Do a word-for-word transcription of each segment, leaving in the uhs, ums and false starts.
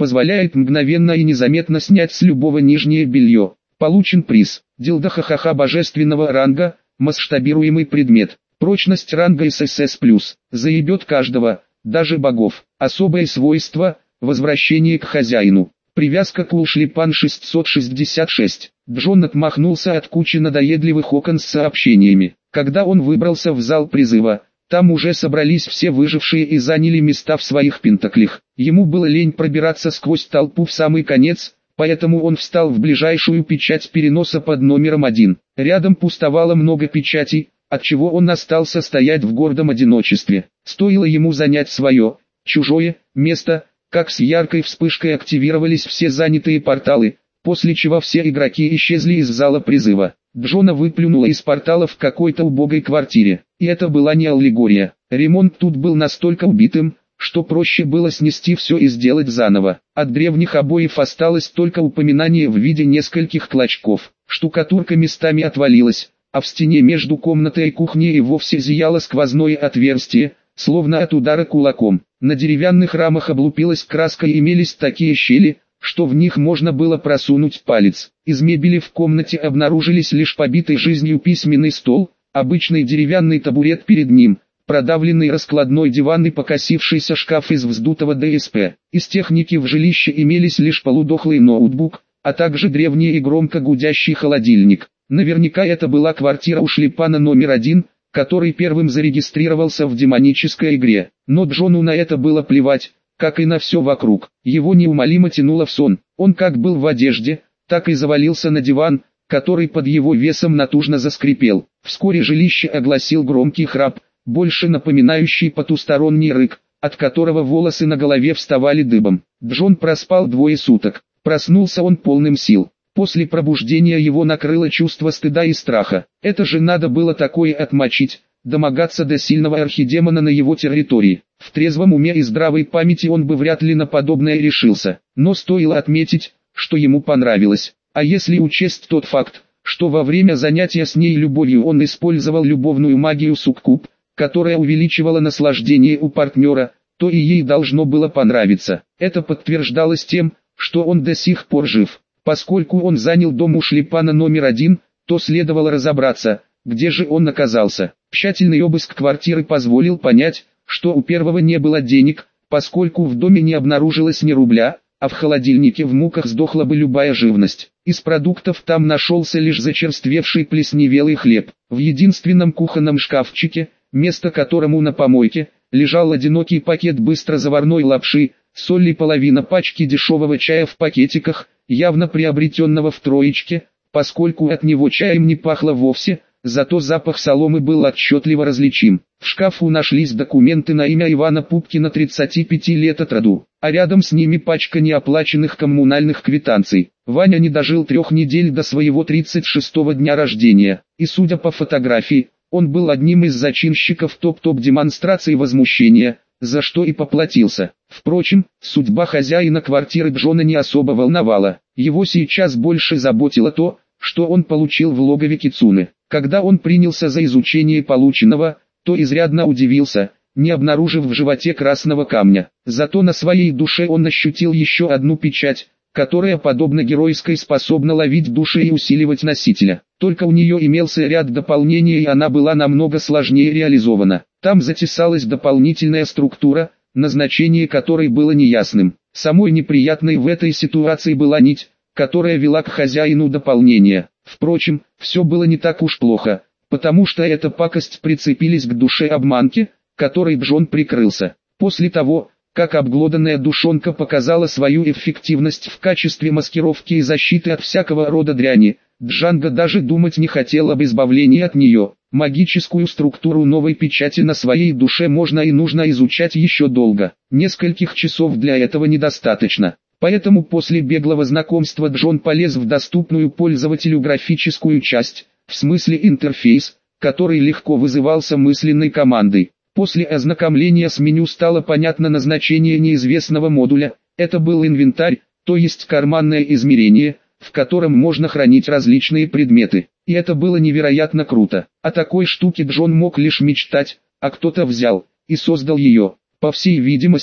Позволяет мгновенно и незаметно снять с любого нижнее белье. Получен приз. Дилдо ха-ха-ха божественного ранга, масштабируемый предмет. Прочность ранга эс эс эс плюс. Заебет каждого, даже богов. Особое свойство – возвращение к хозяину. Привязка к Улшлипан шестьсот шестьдесят шесть. Джон отмахнулся от кучи надоедливых окон с сообщениями. Когда он выбрался в зал призыва, там уже собрались все выжившие и заняли места в своих пентаклях. Ему было лень пробираться сквозь толпу в самый конец, поэтому он встал в ближайшую печать переноса под номером один. Рядом пустовало много печатей, отчего он остался стоять в гордом одиночестве. Стоило ему занять свое, чужое, место, как с яркой вспышкой активировались все занятые порталы, после чего все игроки исчезли из зала призыва. Джона выплюнуло из портала в какой-то убогой квартире. И это была не аллегория. Ремонт тут был настолько убитым, что проще было снести все и сделать заново. От древних обоев осталось только упоминание в виде нескольких клочков. Штукатурка местами отвалилась, а в стене между комнатой и кухней и вовсе зияло сквозное отверстие, словно от удара кулаком. На деревянных рамах облупилась краска и имелись такие щели, что в них можно было просунуть палец. Из мебели в комнате обнаружились лишь побитый жизнью письменный стол, обычный деревянный табурет перед ним, продавленный раскладной диван и покосившийся шкаф из вздутого ДСП. Из техники в жилище имелись лишь полудохлый ноутбук, а также древний и громко гудящий холодильник. Наверняка это была квартира Улшлипана номер один, который первым зарегистрировался в демонической игре. Но Джону на это было плевать, как и на все вокруг. Его неумолимо тянуло в сон. Он как был в одежде, так и завалился на диван, который под его весом натужно заскрипел. Вскоре жилище огласил громкий храп, больше напоминающий потусторонний рык, от которого волосы на голове вставали дыбом. Джон проспал двое суток. Проснулся он полным сил. После пробуждения его накрыло чувство стыда и страха. Это же надо было такое отмочить, домогаться до сильного архидемона на его территории. В трезвом уме и здравой памяти он бы вряд ли на подобное решился. Но стоило отметить, что ему понравилось. А если учесть тот факт, что во время занятия с ней любовью он использовал любовную магию суккуб, которая увеличивала наслаждение у партнера, то и ей должно было понравиться. Это подтверждалось тем, что он до сих пор жив. Поскольку он занял дом Улшлипана номер один, то следовало разобраться, где же он оказался. Тщательный обыск квартиры позволил понять, что у первого не было денег, поскольку в доме не обнаружилось ни рубля, а в холодильнике в муках сдохла бы любая живность. Из продуктов там нашелся лишь зачерствевший плесневелый хлеб. В единственном кухонном шкафчике, место которому на помойке, лежал одинокий пакет быстрозаварной лапши, соль и половина пачки дешевого чая в пакетиках, явно приобретенного в троечке, поскольку от него чаем не пахло вовсе, зато запах соломы был отчетливо различим. В шкафу нашлись документы на имя Ивана Пупкина, тридцати пяти лет от роду, а рядом с ними пачка неоплаченных коммунальных квитанций. Ваня не дожил трех недель до своего тридцать шестого дня рождения, и судя по фотографии, он был одним из зачинщиков топ-топ демонстраций возмущения, за что и поплатился. Впрочем, судьба хозяина квартиры Джона не особо волновала. Его сейчас больше заботило то, что он получил в логове Кицуны. Когда он принялся за изучение полученного, то изрядно удивился, не обнаружив в животе красного камня. Зато на своей душе он ощутил еще одну печать, которая, подобно геройской, способна ловить души и усиливать носителя. Только у нее имелся ряд дополнений, и она была намного сложнее реализована. Там затесалась дополнительная структура, назначение которой было неясным. Самой неприятной в этой ситуации была нить, которая вела к хозяину дополнения. Впрочем, все было не так уж плохо, потому что эта пакость прицепились к душе обманки, которой Джон прикрылся. После того, как обглоданная душонка показала свою эффективность в качестве маскировки и защиты от всякого рода дряни, Джанго даже думать не хотел об избавлении от нее. Магическую структуру новой печати на своей душе можно и нужно изучать еще долго. Нескольких часов для этого недостаточно. Поэтому после беглого знакомства Джон полез в доступную пользователю графическую часть, в смысле интерфейс, который легко вызывался мысленной командой. После ознакомления с меню стало понятно назначение неизвестного модуля. Это был инвентарь, то есть карманное измерение, в котором можно хранить различные предметы. И это было невероятно круто. О такой штуке Джон мог лишь мечтать, а кто-то взял и создал ее. По всей видимости,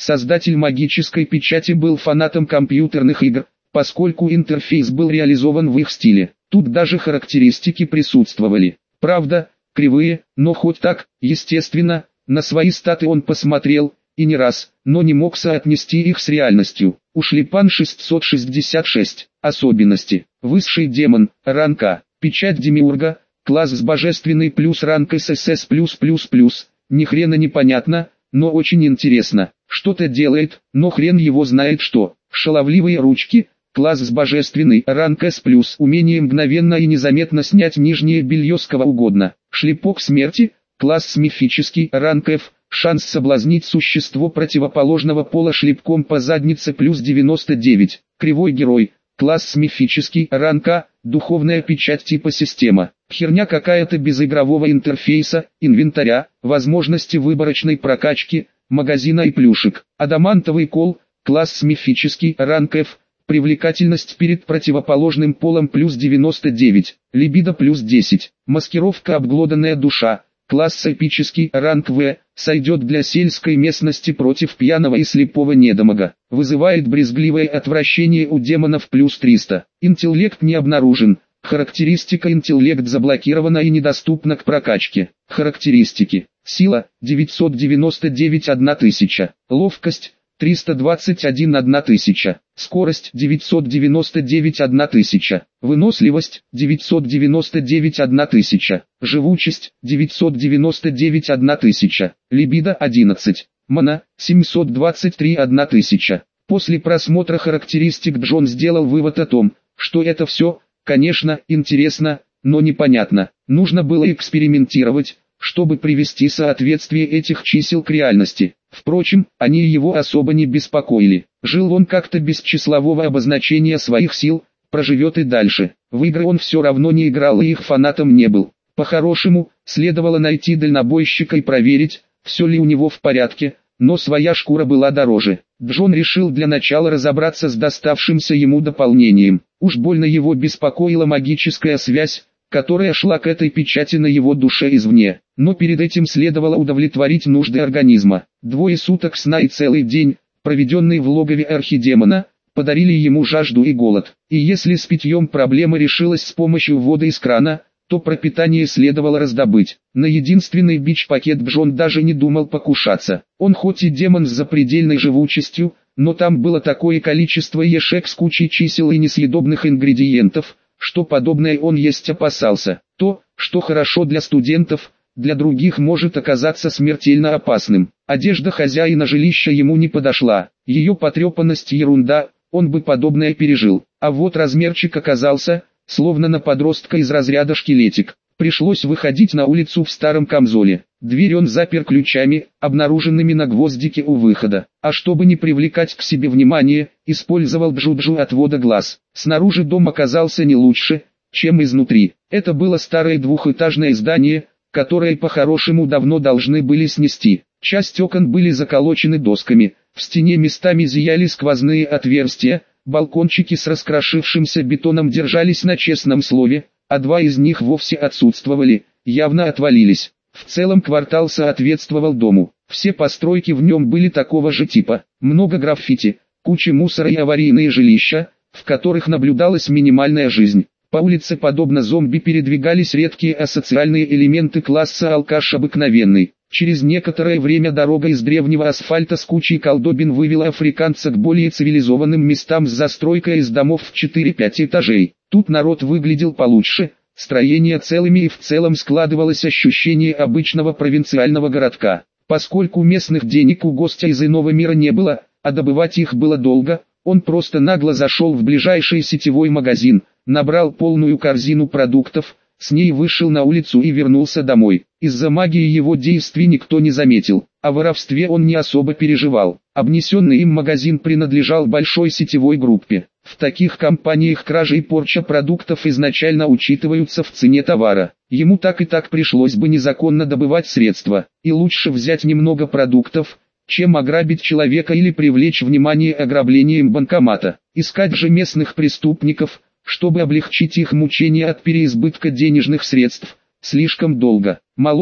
Создатель магической печати был фанатом компьютерных игр, поскольку интерфейс был реализован в их стиле. Тут даже характеристики присутствовали. Правда, кривые, но хоть так, естественно, на свои статы он посмотрел, и не раз, но не мог соотнести их с реальностью. Ушлепан шестьсот шестьдесят шесть. Особенности. Высший демон, ранг А. Печать Демиурга, класс с божественный плюс ранг ССС плюс плюс плюс. Ни хрена непонятно, но очень интересно. Что-то делает, но хрен его знает что. Шаловливые ручки, класс с божественный ранг С плюс. Умение мгновенно и незаметно снять нижнее белье с кого угодно. Шлепок смерти, класс с мифический ранг F. Шанс соблазнить существо противоположного пола шлепком по заднице плюс девяносто девять. Кривой герой, класс с мифический ранг А. Духовная печать типа система. Херня какая-то без игрового интерфейса, инвентаря, возможности выборочной прокачки, магазина и плюшек. Адамантовый кол, класс с мифический ранг F. Привлекательность перед противоположным полом плюс девяносто девять. Либидо плюс десять. Маскировка обглоданная душа. Класс эпический ранг В. Сойдет для сельской местности против пьяного и слепого недомага. Вызывает брезгливое отвращение у демонов плюс триста. Интеллект не обнаружен. Характеристика интеллект заблокирована и недоступна к прокачке. Характеристики. Сила девятьсот девяносто девять одна тысяча. Ловкость триста двадцать один одна тысяча. Скорость девятьсот девяносто девять одна тысяча. Выносливость девятьсот девяносто девять одна тысяча. Живучесть девятьсот девяносто девять одна тысяча. Либидо одиннадцать. Мана семьсот двадцать три одна тысяча. После просмотра характеристик Джон сделал вывод о том, что это все, конечно, интересно, но непонятно. Нужно было экспериментировать, чтобы привести соответствие этих чисел к реальности. Впрочем, они его особо не беспокоили. Жил он как-то без числового обозначения своих сил, проживет и дальше. В игры он все равно не играл и их фанатом не был. По-хорошему, следовало найти дальнобойщика и проверить, все ли у него в порядке, но своя шкура была дороже. Джон решил для начала разобраться с доставшимся ему дополнением. Уж больно его беспокоила магическая связь, которая шла к этой печати на его душе извне. Но перед этим следовало удовлетворить нужды организма. Двое суток сна и целый день, проведенный в логове архидемона, подарили ему жажду и голод. И если с питьем проблема решилась с помощью воды из крана, то пропитание следовало раздобыть. На единственный бич-пакет Джон даже не думал покушаться. Он хоть и демон с запредельной живучестью, но там было такое количество ешек с кучей чисел и несъедобных ингредиентов, что подобное он есть опасался. То, что хорошо для студентов, для других может оказаться смертельно опасным. Одежда хозяина жилища ему не подошла. Ее потрепанность ерунда, он бы подобное пережил. А вот размерчик оказался, словно на подростка из разряда шкелетик. Пришлось выходить на улицу в старом камзоле. Дверь он запер ключами, обнаруженными на гвоздике у выхода. А чтобы не привлекать к себе внимание, использовал джуджу отвода глаз. Снаружи дом оказался не лучше, чем изнутри. Это было старое двухэтажное здание, которое по-хорошему давно должны были снести. Часть окон были заколочены досками, в стене местами зияли сквозные отверстия, балкончики с раскрошившимся бетоном держались на честном слове, а два из них вовсе отсутствовали, явно отвалились. В целом квартал соответствовал дому. Все постройки в нем были такого же типа. Много граффити, куча мусора и аварийные жилища, в которых наблюдалась минимальная жизнь. По улице подобно зомби передвигались редкие асоциальные элементы класса алкаш обыкновенный. Через некоторое время дорога из древнего асфальта с кучей колдобин вывела африканца к более цивилизованным местам с застройкой из домов в четыре-пять этажей. Тут народ выглядел получше, строения целыми и в целом складывалось ощущение обычного провинциального городка. Поскольку местных денег у гостя из иного мира не было, а добывать их было долго, он просто нагло зашел в ближайший сетевой магазин, набрал полную корзину продуктов, с ней вышел на улицу и вернулся домой. Из-за магии его действий никто не заметил, о воровстве он не особо переживал. Обнесенный им магазин принадлежал большой сетевой группе. В таких компаниях кража и порча продуктов изначально учитываются в цене товара. Ему так и так пришлось бы незаконно добывать средства, и лучше взять немного продуктов, чем ограбить человека или привлечь внимание ограблением банкомата. Искать же местных преступников, чтобы облегчить их мучения от переизбытка денежных средств, слишком долго. Мало ли,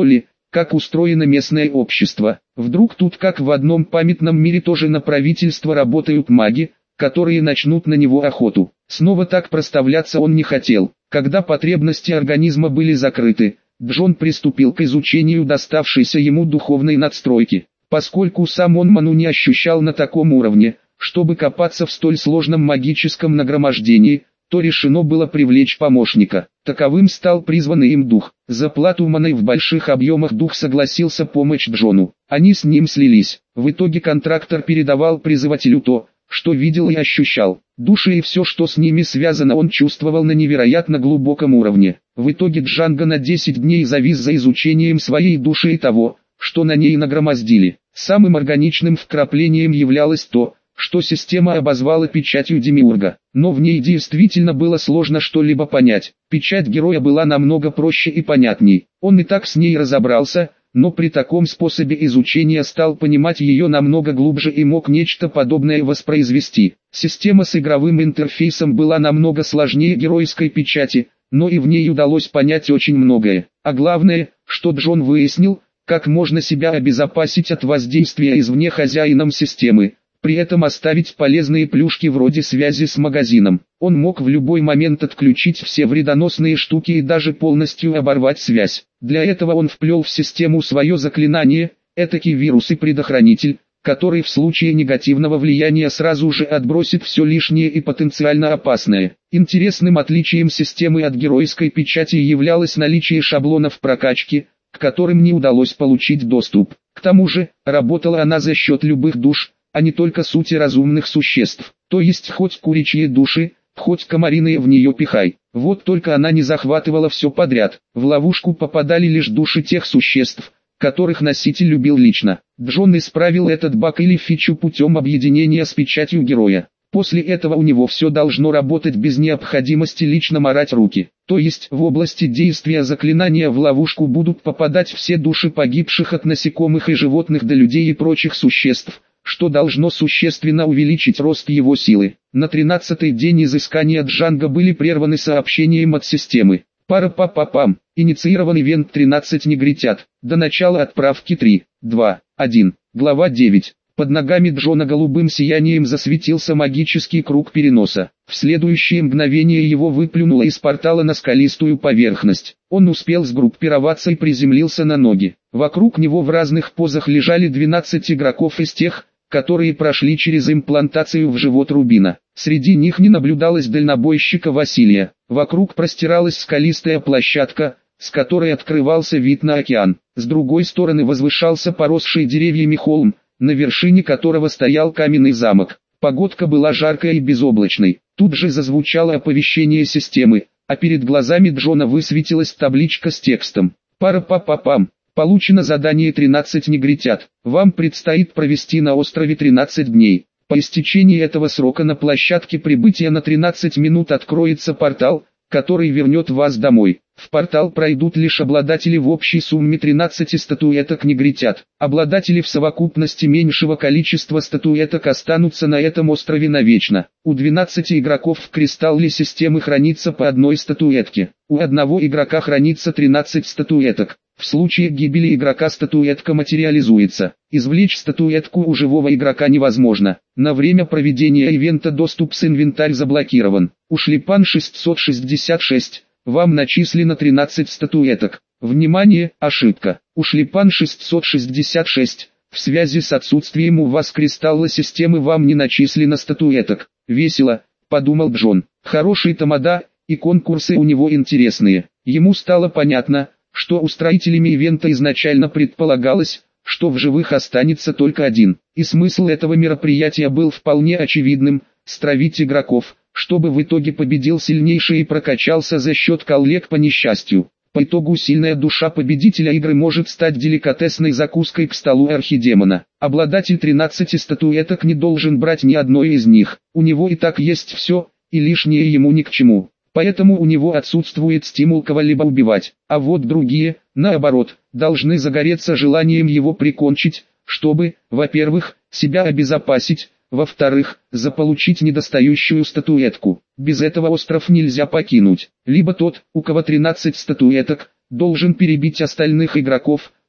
как устроено местное общество. Вдруг тут как в одном памятном мире тоже на правительство работают маги, которые начнут на него охоту. Снова так проставляться он не хотел. Когда потребности организма были закрыты, Джон приступил к изучению доставшейся ему духовной надстройки. Поскольку сам он ману не ощущал на таком уровне, чтобы копаться в столь сложном магическом нагромождении, то решено было привлечь помощника. Таковым стал призванный им дух. За плату маной в больших объемах дух согласился помочь Джону. Они с ним слились. В итоге контрактор передавал призывателю то, что видел и ощущал. Души и все, что с ними связано, он чувствовал на невероятно глубоком уровне. В итоге Джанго на десять дней завис за изучением своей души и того, что на ней нагромоздили. Самым органичным вкраплением являлось то, что система обозвала печатью Демиурга. Но в ней действительно было сложно что-либо понять. Печать героя была намного проще и понятней. Он и так с ней разобрался, но при таком способе изучения стал понимать ее намного глубже и мог нечто подобное воспроизвести. Система с игровым интерфейсом была намного сложнее геройской печати, но и в ней удалось понять очень многое. А главное, что Джон выяснил, как можно себя обезопасить от воздействия извне хозяином системы, при этом оставить полезные плюшки вроде связи с магазином. Он мог в любой момент отключить все вредоносные штуки и даже полностью оборвать связь. Для этого он вплел в систему свое заклинание, этакий вирус и предохранитель, который в случае негативного влияния сразу же отбросит все лишнее и потенциально опасное. Интересным отличием системы от геройской печати являлось наличие шаблонов прокачки, к которым не удалось получить доступ. К тому же, работала она за счет любых душ, а не только сути разумных существ, то есть хоть куричьи души, хоть комариные в нее пихай. Вот только она не захватывала все подряд, в ловушку попадали лишь души тех существ, которых носитель любил лично. Джон исправил этот баг или фичу путем объединения с печатью героя. После этого у него все должно работать без необходимости лично морать руки. То есть в области действия заклинания в ловушку будут попадать все души погибших от насекомых и животных до людей и прочих существ, что должно существенно увеличить рост его силы. На тринадцатый день изыскания Джанго были прерваны сообщением от системы. Пара-па-па-пам, инициирован ивент тринадцать негритят, до начала отправки три, два, один, глава девять. Под ногами Джона голубым сиянием засветился магический круг переноса. В следующее мгновение его выплюнуло из портала на скалистую поверхность. Он успел сгруппироваться и приземлился на ноги. Вокруг него в разных позах лежали двенадцать игроков из тех, которые прошли через имплантацию в живот Рубина. Среди них не наблюдалось дальнобойщика Василия. Вокруг простиралась скалистая площадка, с которой открывался вид на океан. С другой стороны возвышался поросший деревьями холм, на вершине которого стоял каменный замок. Погодка была жаркой и безоблачной. Тут же зазвучало оповещение системы, а перед глазами Джона высветилась табличка с текстом. Пара-па-па-пам. Получено задание тринадцать негритят. Вам предстоит провести на острове тринадцать дней. По истечении этого срока на площадке прибытия на тринадцать минут откроется портал, который вернет вас домой. В портал пройдут лишь обладатели в общей сумме тринадцати статуэток негритят. Обладатели в совокупности меньшего количества статуэток останутся на этом острове навечно. У двенадцати игроков в кристалле системы хранится по одной статуэтке. У одного игрока хранится тринадцать статуэток. В случае гибели игрока статуэтка материализуется. Извлечь статуэтку у живого игрока невозможно. На время проведения ивента доступ с инвентарь заблокирован. У Шлипан шестьсот шестьдесят шесть. Вам начислено тринадцать статуэток. Внимание, ошибка. У Шлипан шестьсот шестьдесят шесть. В связи с отсутствием у вас кристалла системы вам не начислено статуэток. Весело, подумал Джон. Хороший тамада, и конкурсы у него интересные. Ему стало понятно, что устроителями ивента изначально предполагалось, что в живых останется только один. И смысл этого мероприятия был вполне очевидным – стравить игроков, чтобы в итоге победил сильнейший и прокачался за счет коллег по несчастью. По итогу сильная душа победителя игры может стать деликатесной закуской к столу архидемона. Обладатель тринадцати статуэток не должен брать ни одной из них. У него и так есть все, и лишнее ему ни к чему. Поэтому у него отсутствует стимул кого-либо убивать, а вот другие, наоборот, должны загореться желанием его прикончить, чтобы, во-первых, себя обезопасить, во-вторых, заполучить недостающую статуэтку. Без этого остров нельзя покинуть. Либо тот, у кого тринадцать статуэток, должен перебить остальных игроков,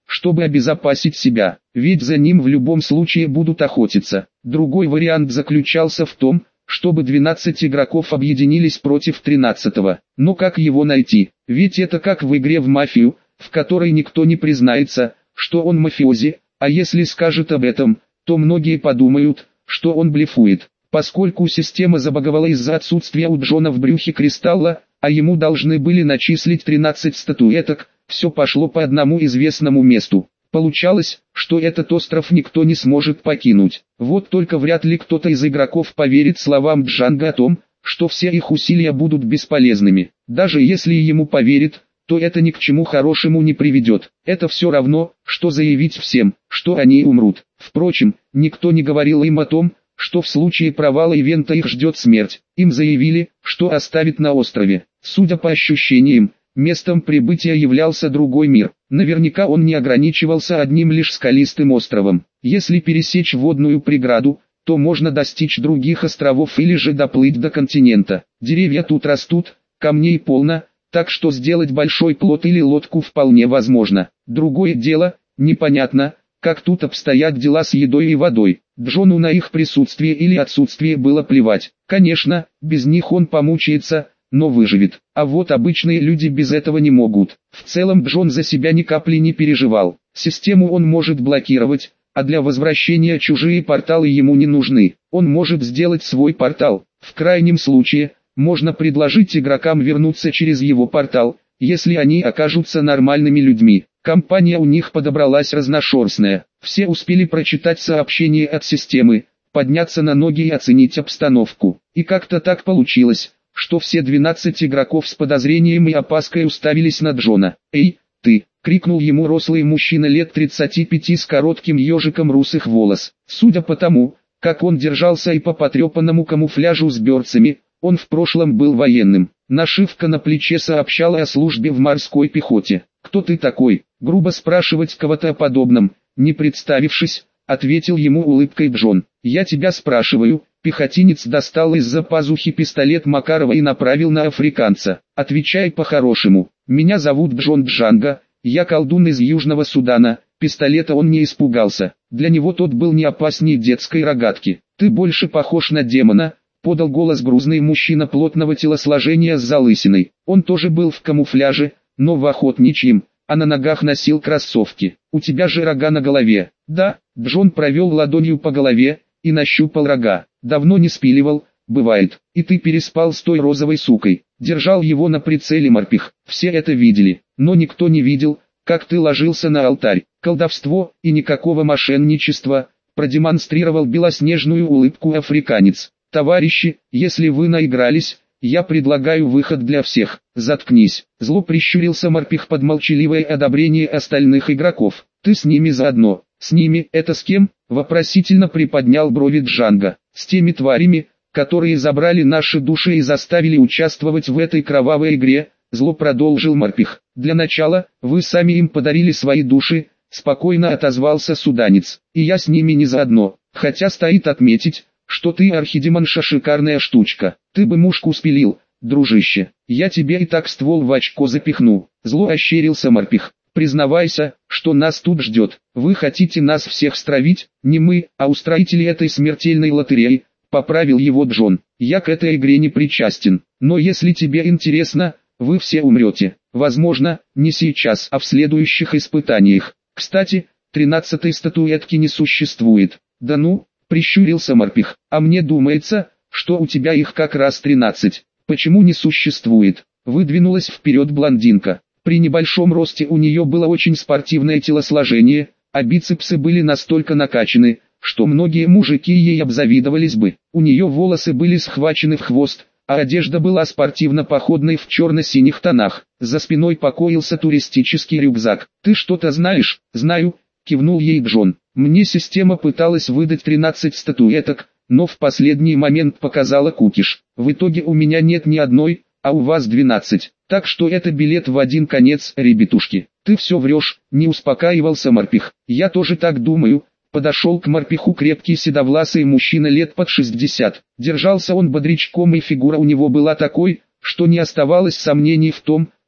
чтобы обезопасить себя, ведь за ним в любом случае будут охотиться. Другой вариант заключался в том, чтобы двенадцать игроков объединились против тринадцатого. Но как его найти? Ведь это как в игре в мафию, в которой никто не признается, что он мафиози, а если скажет об этом, то многие подумают, что он блефует. Поскольку система забаговала из-за отсутствия у Джона в брюхе кристалла, а ему должны были начислить тринадцать статуэток, все пошло по одному известному месту. Получалось, что этот остров никто не сможет покинуть. Вот только вряд ли кто-то из игроков поверит словам Джанга о том, что все их усилия будут бесполезными. Даже если ему поверит, то это ни к чему хорошему не приведет. Это все равно, что заявить всем, что они умрут. Впрочем, никто не говорил им о том, что в случае провала ивента их ждет смерть. Им заявили, что оставят на острове. Судя по ощущениям, местом прибытия являлся другой мир. Наверняка он не ограничивался одним лишь скалистым островом. Если пересечь водную преграду, то можно достичь других островов или же доплыть до континента. Деревья тут растут, камней полно, так что сделать большой плот или лодку вполне возможно. Другое дело, непонятно, как тут обстоят дела с едой и водой. Джону на их присутствие или отсутствие было плевать. Конечно, без них он помучается, но выживет. А вот обычные люди без этого не могут. В целом Джон за себя ни капли не переживал. Систему он может блокировать, а для возвращения чужие порталы ему не нужны. Он может сделать свой портал. В крайнем случае, можно предложить игрокам вернуться через его портал, если они окажутся нормальными людьми. Компания у них подобралась разношерстная. Все успели прочитать сообщение от системы, подняться на ноги и оценить обстановку. И как-то так получилось, что все двенадцать игроков с подозрением и опаской уставились на Джона. «Эй, ты!» — крикнул ему рослый мужчина лет тридцати пяти с коротким ежиком русых волос. Судя по тому, как он держался и по потрепанному камуфляжу с берцами, он в прошлом был военным. Нашивка на плече сообщала о службе в морской пехоте. «Кто ты такой?» — грубо спрашивать кого-то о подобном, не представившись, ответил ему улыбкой Джон. «Я тебя спрашиваю». Пехотинец достал из-за пазухи пистолет Макарова и направил на африканца. «Отвечай по-хорошему. Меня зовут Джон Джанга, я колдун из Южного Судана». Пистолета он не испугался. Для него тот был не опаснее детской рогатки. «Ты больше похож на демона», — подал голос грузный мужчина плотного телосложения с залысиной. Он тоже был в камуфляже, но в охотничьем, а на ногах носил кроссовки. «У тебя же рога на голове». «Да», — Джон провел ладонью по голове и нащупал рога. «Давно не спиливал, бывает. И ты переспал с той розовой сукой». Держал его на прицеле морпех. Все это видели, но никто не видел, как ты ложился на алтарь. Колдовство и никакого мошенничества, продемонстрировал белоснежную улыбку африканец. «Товарищи, если вы наигрались, я предлагаю выход для всех». «Заткнись», — зло прищурился морпех под молчаливое одобрение остальных игроков. «Ты с ними заодно». «С ними, это с кем?» — вопросительно приподнял брови Джанга. «С теми тварями, которые забрали наши души и заставили участвовать в этой кровавой игре», — зло продолжил морпех. «Для начала, вы сами им подарили свои души», — спокойно отозвался суданец. «И я с ними не заодно, хотя стоит отметить, что ты, архидемонша, шикарная штучка. Ты бы мушку спилил, дружище. Я тебе и так ствол в очко запихну». Зло ощерился морпех. «Признавайся, что нас тут ждет. Вы хотите нас всех стравить?» «Не мы, а устроители этой смертельной лотереи», — поправил его Джон. «Я к этой игре не причастен. Но если тебе интересно, вы все умрете. Возможно, не сейчас, а в следующих испытаниях. Кстати, тринадцатой статуэтки не существует». «Да ну», — прищурился морпех. «А мне думается, что у тебя их как раз тринадцать. Почему не существует?» Выдвинулась вперед блондинка. При небольшом росте у нее было очень спортивное телосложение, а бицепсы были настолько накачаны, что многие мужики ей обзавидовались бы. У нее волосы были схвачены в хвост, а одежда была спортивно-походной в черно-синих тонах. За спиной покоился туристический рюкзак. «Ты что-то знаешь?» «Знаю», — кивнул ей Джон. «Мне система пыталась выдать тринадцать статуэток, но в последний момент показала кукиш. В итоге у меня нет ни одной, а у вас двенадцать. Так что это билет в один конец, ребятушки». «Ты все врешь», — не успокаивался морпех. «Я тоже так думаю». Подошел к морпеху крепкий седовласый мужчина лет под шестьдесят. Держался он бодрячком, и фигура у него была такой, что не оставалось сомнений в том,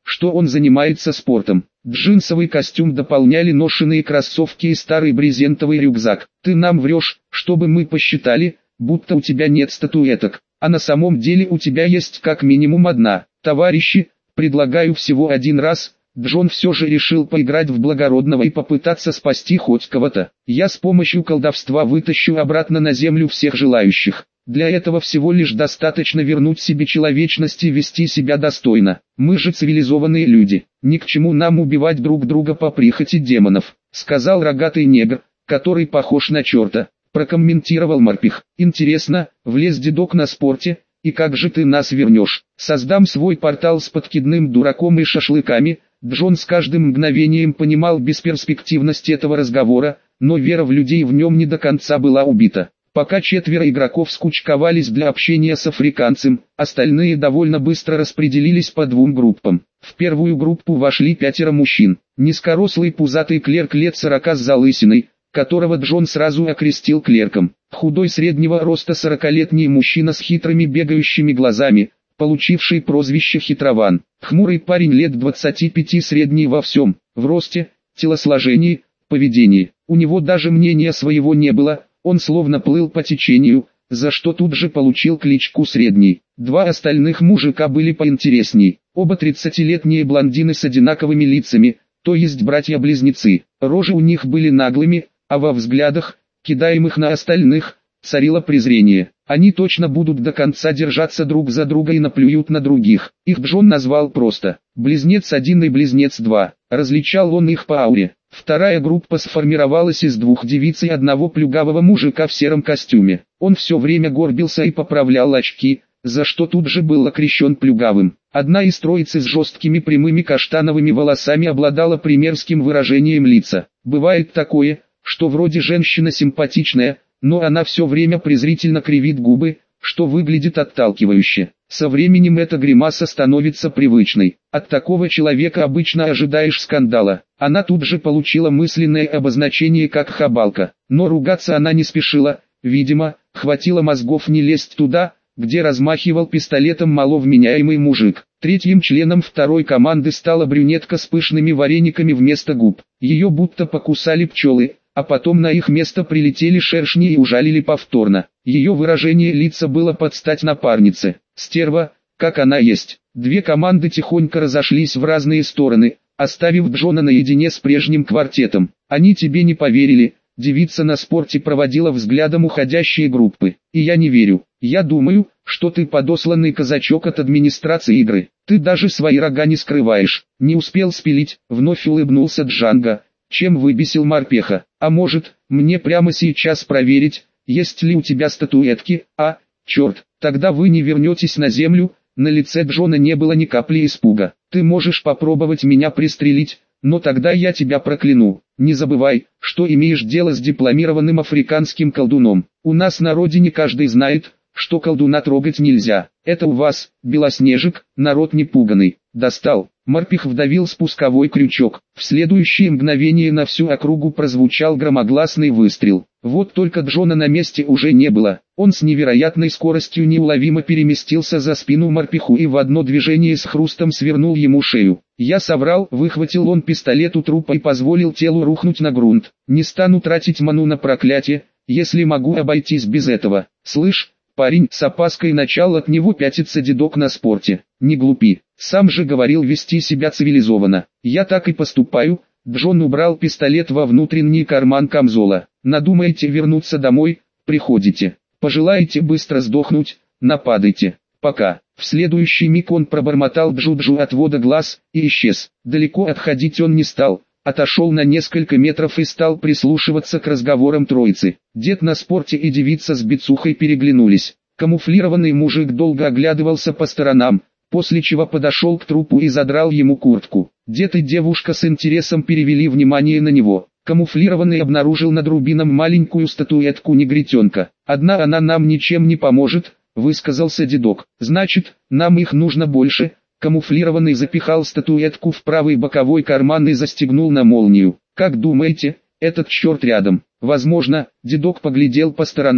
что он занимается спортом. Джинсовый костюм дополняли ношеные кроссовки и старый брезентовый рюкзак. Ты нам врешь, чтобы мы посчитали, будто у тебя нет статуэток, а на самом деле у тебя есть как минимум одна. Товарищи, предлагаю всего один раз. Джон все же решил поиграть в благородного и попытаться спасти хоть кого-то. Я с помощью колдовства вытащу обратно на землю всех желающих. Для этого всего лишь достаточно вернуть себе человечность и вести себя достойно. Мы же цивилизованные люди, ни к чему нам убивать друг друга по прихоти демонов, сказал рогатый негр, который похож на черта. Прокомментировал морпех. Интересно, влез дедок на спорте, и как же ты нас вернешь? Создам свой портал с подкидным дураком и шашлыками. Джон с каждым мгновением понимал бесперспективность этого разговора, но вера в людей в нем не до конца была убита. Пока четверо игроков скучковались для общения с африканцем, остальные довольно быстро распределились по двум группам. В первую группу вошли пятеро мужчин. Низкорослый пузатый клерк лет сорока с залысиной, которого Джон сразу окрестил клерком. Худой среднего роста сорокалетний мужчина с хитрыми бегающими глазами, получивший прозвище Хитрован. Хмурый парень лет двадцати пяти, средний во всем, в росте, телосложении, поведении. У него даже мнения своего не было, он словно плыл по течению, за что тут же получил кличку Средний. Два остальных мужика были поинтересней, оба тридцатилетние блондины с одинаковыми лицами, то есть братья-близнецы. Рожи у них были наглыми, а во взглядах, кидаемых на остальных, царило презрение. Они точно будут до конца держаться друг за друга и наплюют на других. Их Джон назвал просто «Близнец один» и «Близнец два». Различал он их по ауре. Вторая группа сформировалась из двух девиц и одного плюгавого мужика в сером костюме. Он все время горбился и поправлял очки, за что тут же был окрещен плюгавым. Одна из троицы с жесткими прямыми каштановыми волосами обладала примерским выражением лица. Бывает такое, что вроде женщина симпатичная, но она все время презрительно кривит губы, что выглядит отталкивающе. Со временем эта гримаса становится привычной. От такого человека обычно ожидаешь скандала. Она тут же получила мысленное обозначение как хабалка, но ругаться она не спешила, видимо, хватило мозгов не лезть туда, где размахивал пистолетом маловменяемый мужик. Третьим членом второй команды стала брюнетка с пышными варениками вместо губ. Ее будто покусали пчелы, а потом на их место прилетели шершни и ужалили повторно. Ее выражение лица было под стать напарнице. Стерва, как она есть. Две команды тихонько разошлись в разные стороны, оставив Джона наедине с прежним квартетом. Они тебе не поверили. Девица на спорте проводила взглядом уходящие группы. И я не верю. Я думаю, что ты подосланный казачок от администрации игры. Ты даже свои рога не скрываешь. Не успел спилить, вновь улыбнулся Джанго, чем выбесил морпеха. А может, мне прямо сейчас проверить, есть ли у тебя статуэтки? А, черт, тогда вы не вернетесь на землю. На лице Джона не было ни капли испуга. Ты можешь попробовать меня пристрелить, но тогда я тебя прокляну. Не забывай, что имеешь дело с дипломированным африканским колдуном. У нас на родине каждый знает, что колдуна трогать нельзя. Это у вас, Белоснежек, народ непуганный. Достал. Морпех вдавил спусковой крючок. В следующее мгновение на всю округу прозвучал громогласный выстрел. Вот только Джона на месте уже не было. Он с невероятной скоростью неуловимо переместился за спину морпеху и в одно движение с хрустом свернул ему шею. Я соврал, выхватил он пистолет у трупа и позволил телу рухнуть на грунт. Не стану тратить ману на проклятие, если могу обойтись без этого. Слышь, парень, с опаской начал от него пятиться дедок на спорте. Не глупи, сам же говорил вести себя цивилизованно. Я так и поступаю. Джон убрал пистолет во внутренний карман камзола. Надумаете вернуться домой, приходите. Пожелаете быстро сдохнуть, нападайте. Пока. В следующий миг он пробормотал джуджу отвода глаз и исчез. Далеко отходить он не стал. Отошел на несколько метров и стал прислушиваться к разговорам троицы. Дед на спорте и девица с бицухой переглянулись. Камуфлированный мужик долго оглядывался по сторонам, после чего подошел к трупу и задрал ему куртку. Дед и девушка с интересом перевели внимание на него. Камуфлированный обнаружил над рубином маленькую статуэтку негритенка. «Одна она нам ничем не поможет», — высказался дедок. «Значит, нам их нужно больше». Камуфлированный запихал статуэтку в правый боковой карман и застегнул на молнию. «Как думаете, этот черт рядом?» «Возможно», — дедок поглядел по сторонам.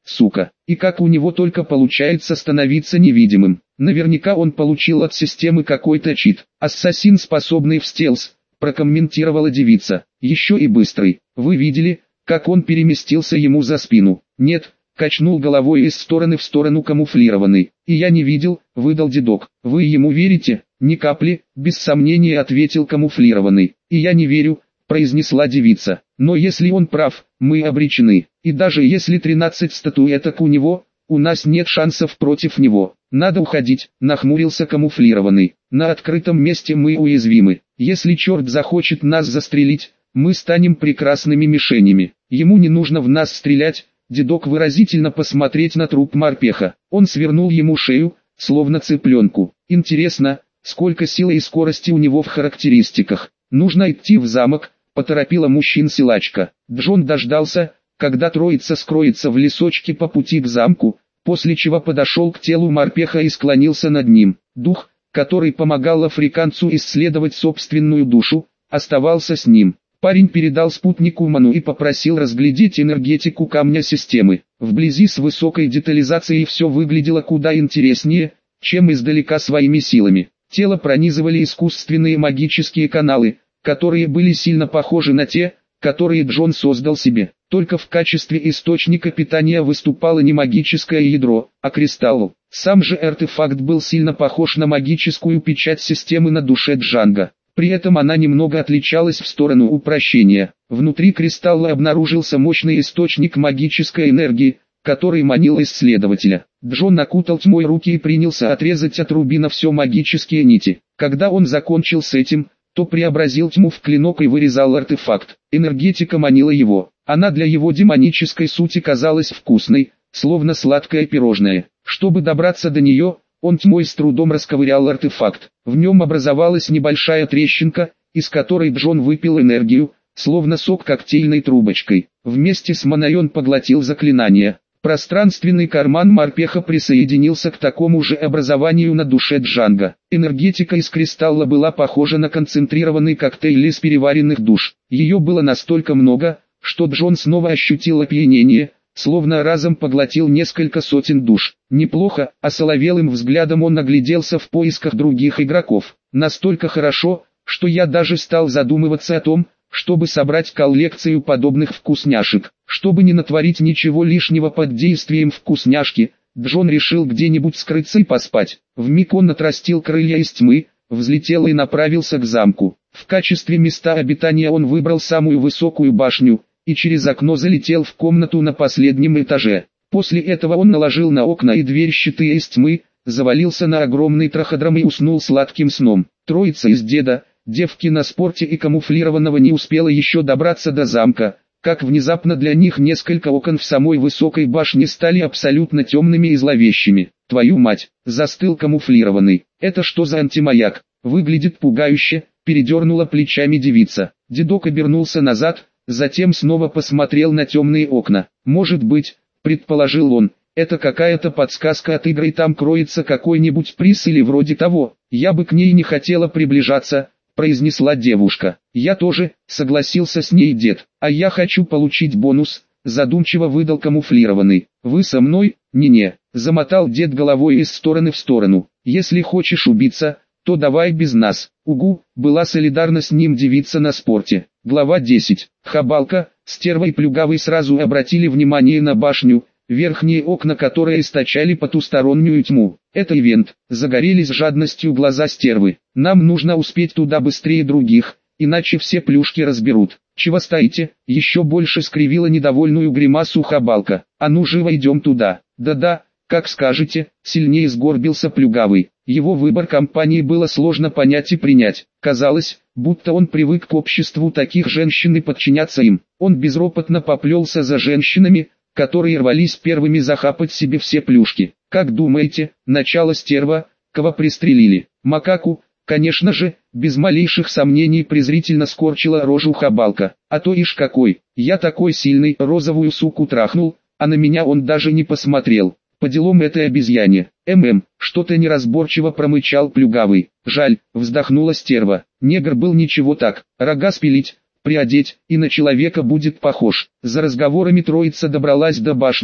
сука. И как у него только получается становиться невидимым. Наверняка он получил от системы какой-то чит. Ассасин, способный в стелс, прокомментировала девица. Еще и быстрый. Вы видели, как он переместился ему за спину? Нет, качнул головой из стороны в сторону камуфлированный. И я не видел, выдал дедок. Вы ему верите? Ни капли, без сомнения ответил камуфлированный. И я не верю, произнесла девица. Но если он прав, мы обречены. И даже если тринадцать статуэток у него, у нас нет шансов против него. Надо уходить, нахмурился камуфлированный. На открытом месте мы уязвимы. Если черт захочет нас застрелить, мы станем прекрасными мишенями. Ему не нужно в нас стрелять. Дедок выразительно посмотреть на труп морпеха. Он свернул ему шею, словно цыпленку. Интересно, сколько силы и скорости у него в характеристиках. Нужно идти в замок, поторопила мужчин силачка. Джон дождался, когда троица скроется в лесочке по пути к замку, после чего подошел к телу морпеха и склонился над ним. Дух, который помогал африканцу исследовать собственную душу, оставался с ним. Парень передал спутнику ману и попросил разглядеть энергетику камня системы. Вблизи с высокой детализацией все выглядело куда интереснее, чем издалека своими силами. Тело пронизывали искусственные магические каналы, которые были сильно похожи на те, которые Джон создал себе. Только в качестве источника питания выступало не магическое ядро, а кристалл. Сам же артефакт был сильно похож на магическую печать системы на душе Джанга. При этом она немного отличалась в сторону упрощения. Внутри кристалла обнаружился мощный источник магической энергии, который манил исследователя. Джон окутал тьмой руки и принялся отрезать от рубина все магические нити. Когда он закончил с этим, то преобразил тьму в клинок и вырезал артефакт. Энергетика манила его. Она для его демонической сути казалась вкусной, словно сладкое пирожное. Чтобы добраться до нее, он тьмой с трудом расковырял артефакт. В нем образовалась небольшая трещинка, из которой Джон выпил энергию, словно сок коктейльной трубочкой. Вместе с маной он поглотил заклинание. Пространственный карман морпеха присоединился к такому же образованию на душе Джанга. Энергетика из кристалла была похожа на концентрированный коктейль из переваренных душ. Ее было настолько много, что Джон снова ощутил опьянение, словно разом поглотил несколько сотен душ. Неплохо, осоловелым взглядом он огляделся в поисках других игроков. Настолько хорошо, что я даже стал задумываться о том, чтобы собрать коллекцию подобных вкусняшек. Чтобы не натворить ничего лишнего под действием вкусняшки, Джон решил где-нибудь скрыться и поспать. Вмиг он отрастил крылья из тьмы, взлетел и направился к замку. В качестве места обитания он выбрал самую высокую башню, и через окно залетел в комнату на последнем этаже. После этого он наложил на окна и дверь щиты из тьмы, завалился на огромный траходром и уснул сладким сном. Троица из деда, девки на спорте и камуфлированного не успела еще добраться до замка, как внезапно для них несколько окон в самой высокой башне стали абсолютно темными и зловещими. «Твою мать!» — застыл камуфлированный. «Это что за антимаяк? Выглядит пугающе», — передернула плечами девица. Дедок обернулся назад, затем снова посмотрел на темные окна. «Может быть, — предположил он, — это какая-то подсказка от игры и там кроется какой-нибудь приз или вроде того. Я бы к ней не хотела приближаться», — произнесла девушка. «Я тоже», — согласился с ней дед. «А я хочу получить бонус», — задумчиво выдал камуфлированный. «Вы со мной?» «Не-не», — замотал дед головой из стороны в сторону. «Если хочешь убиться, то давай без нас». «Угу», — была солидарна с ним девица на спорте. Глава десять. Хабалка, Стерва и Плюгавый сразу обратили внимание на башню, верхние окна которой источали потустороннюю тьму. Это ивент. Загорелись жадностью глаза Стервы. «Нам нужно успеть туда быстрее других, иначе все плюшки разберут». «Чего стоите?» — еще больше скривила недовольную гримасу Хабалка. «А ну живо идем туда». «Да-да, как скажете», — сильнее сгорбился Плюгавый. Его выбор компании было сложно понять и принять. Казалось, будто он привык к обществу таких женщин и подчиняться им. Он безропотно поплелся за женщинами, которые рвались первыми захапать себе все плюшки. «Как думаете, начало Стерва, кого пристрелили?» «Макаку, конечно же», без малейших сомнений презрительно скорчила рожу Хабалка. «А то ишь какой, я такой сильный, розовую суку трахнул, а на меня он даже не посмотрел. По делам этой обезьяне». «Мм, что-то неразборчиво промычал Плюгавый». «Жаль», вздохнула Стерва. «Негр был ничего так, рога спилить, приодеть, и на человека будет похож». За разговорами троица добралась до башни,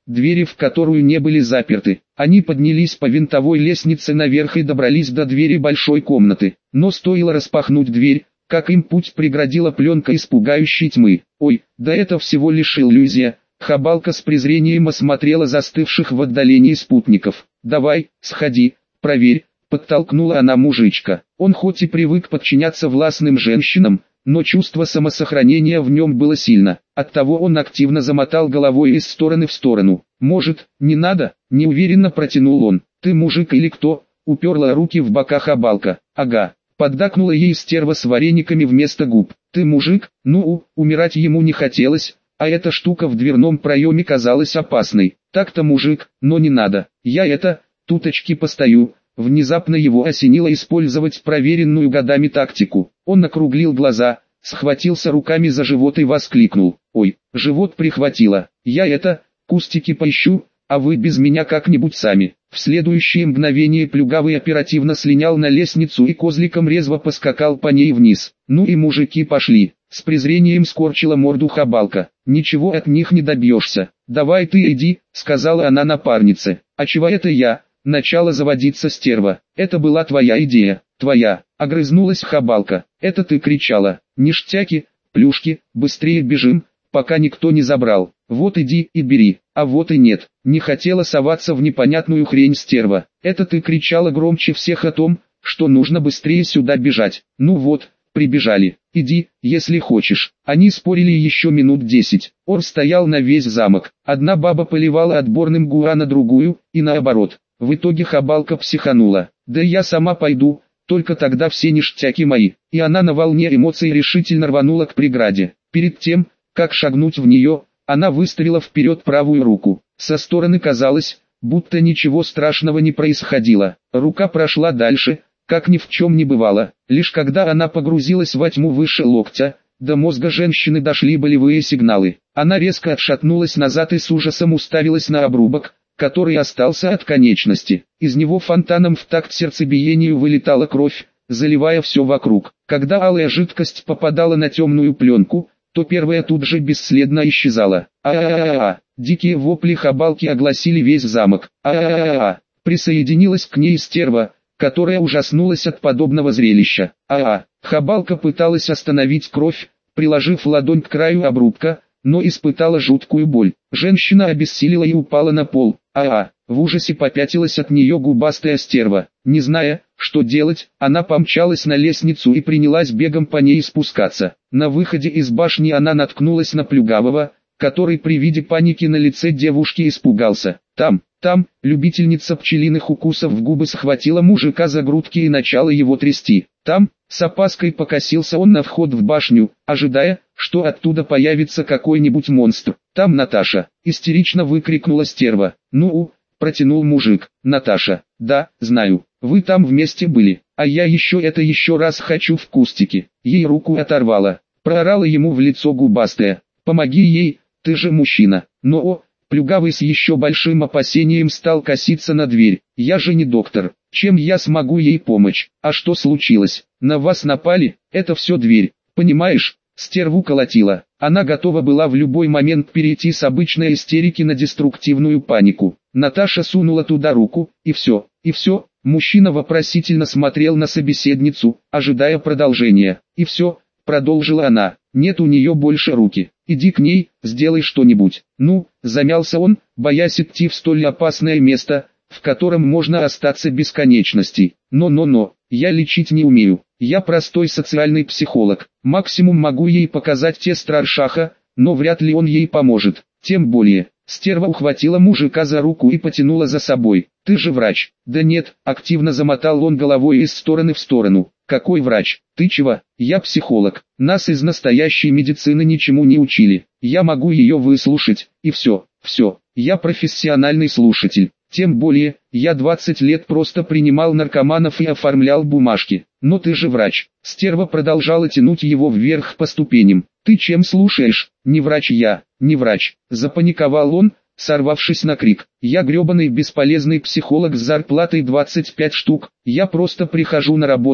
двери в которую не были заперты. Они поднялись по винтовой лестнице наверх и добрались до двери большой комнаты. Но стоило распахнуть дверь, как им путь преградила пленка из пугающей тьмы. Ой, да это всего лишь иллюзия. Хабалка с презрением осмотрела застывших в отдалении спутников. «Давай, сходи, проверь», — подтолкнула она мужичка. Он хоть и привык подчиняться властным женщинам, но чувство самосохранения в нем было сильно. Оттого он активно замотал головой из стороны в сторону. «Может, не надо?» — неуверенно протянул он. «Ты мужик или кто?» — уперла руки в бока Хабалка. «Ага». Поддакнула ей стерва с варениками вместо губ. «Ты мужик?» Ну, умирать ему не хотелось, а эта штука в дверном проеме казалась опасной. «Так-то мужик, но не надо. Я это, туточки постою». Внезапно его осенило использовать проверенную годами тактику. Он округлил глаза, схватился руками за живот и воскликнул. «Ой, живот прихватило. Я это, кустики поищу, а вы без меня как-нибудь сами». В следующее мгновение Плюгавый оперативно слинял на лестницу и козликом резво поскакал по ней вниз. «Ну и мужики пошли», — с презрением скорчила морду Хабалка. «Ничего от них не добьешься. Давай ты иди», — сказала она напарнице. «А чего это я?» Начала заводиться стерва. «Это была твоя идея». «Твоя», — огрызнулась Хабалка. «Это ты кричала. Ништяки, плюшки, быстрее бежим, пока никто не забрал. Вот иди и бери». «А вот и нет». Не хотела соваться в непонятную хрень стерва. «Это ты кричала громче всех о том, что нужно быстрее сюда бежать». «Ну вот, прибежали. Иди, если хочешь». Они спорили еще минут десять. Ор стоял на весь замок. Одна баба поливала отборным гуа на другую, и наоборот. В итоге Хабалка психанула. «Да я сама пойду, только тогда все ништяки мои». И она на волне эмоций решительно рванула к преграде. Перед тем, как шагнуть в нее, она выставила вперед правую руку. Со стороны казалось, будто ничего страшного не происходило. Рука прошла дальше, как ни в чем не бывало. Лишь когда она погрузилась во тьму выше локтя, до мозга женщины дошли болевые сигналы. Она резко отшатнулась назад и с ужасом уставилась на обрубок, который остался от конечности. Из него фонтаном в такт сердцебиению вылетала кровь, заливая все вокруг. Когда алая жидкость попадала на темную пленку, то первая тут же бесследно исчезала. А-а-а-а! Дикие вопли Хабалки огласили весь замок. А-а-а-а! Присоединилась к ней стерва, которая ужаснулась от подобного зрелища. А-а! Хабалка пыталась остановить кровь, приложив ладонь к краю обрубка, но испытала жуткую боль. Женщина обессилила и упала на пол. А-а! В ужасе попятилась от нее губастая стерва. Не зная, что делать, она помчалась на лестницу и принялась бегом по ней спускаться. На выходе из башни она наткнулась на Плюгавого, который при виде паники на лице девушки испугался. Там, там, любительница пчелиных укусов в губы схватила мужика за грудки и начала его трясти. Там, с опаской покосился он на вход в башню, ожидая, что оттуда появится какой-нибудь монстр. «Там Наташа!» — истерично выкрикнула стерва. «Ну-у!» — протянул мужик. «Наташа, да, знаю, вы там вместе были, а я еще это еще раз хочу в кустике». Ей руку оторвала, проорала ему в лицо губастая. «Помоги ей, ты же мужчина». Но о, Плюгавый с еще большим опасением стал коситься на дверь. «Я же не доктор, чем я смогу ей помочь? А что случилось? На вас напали? Это все дверь, понимаешь?» Стерву колотила. Она готова была в любой момент перейти с обычной истерики на деструктивную панику. Наташа сунула туда руку, и все, и все. Мужчина вопросительно смотрел на собеседницу, ожидая продолжения. «И все», продолжила она, — «нет у нее больше руки. Иди к ней, сделай что-нибудь». «Ну», замялся он, боясь идти в столь опасное место, в котором можно остаться бесконечностей. «Но-но-но, я лечить не умею. Я простой социальный психолог. Максимум могу ей показать тест Роршаха, но вряд ли он ей поможет. Тем более». Стерва ухватила мужика за руку и потянула за собой. «Ты же врач». «Да нет», активно замотал он головой из стороны в сторону. «Какой врач? Ты чего? Я психолог. Нас из настоящей медицины ничему не учили. Я могу ее выслушать, и все, все. Я профессиональный слушатель. Тем более, я двадцать лет просто принимал наркоманов и оформлял бумажки. Но ты же врач». Стерва продолжала тянуть его вверх по ступеням. «Ты чем слушаешь? Не врач я, не врач». Запаниковал он, сорвавшись на крик. «Я гребаный бесполезный психолог с зарплатой двадцать пять штук. Я просто прихожу на работу,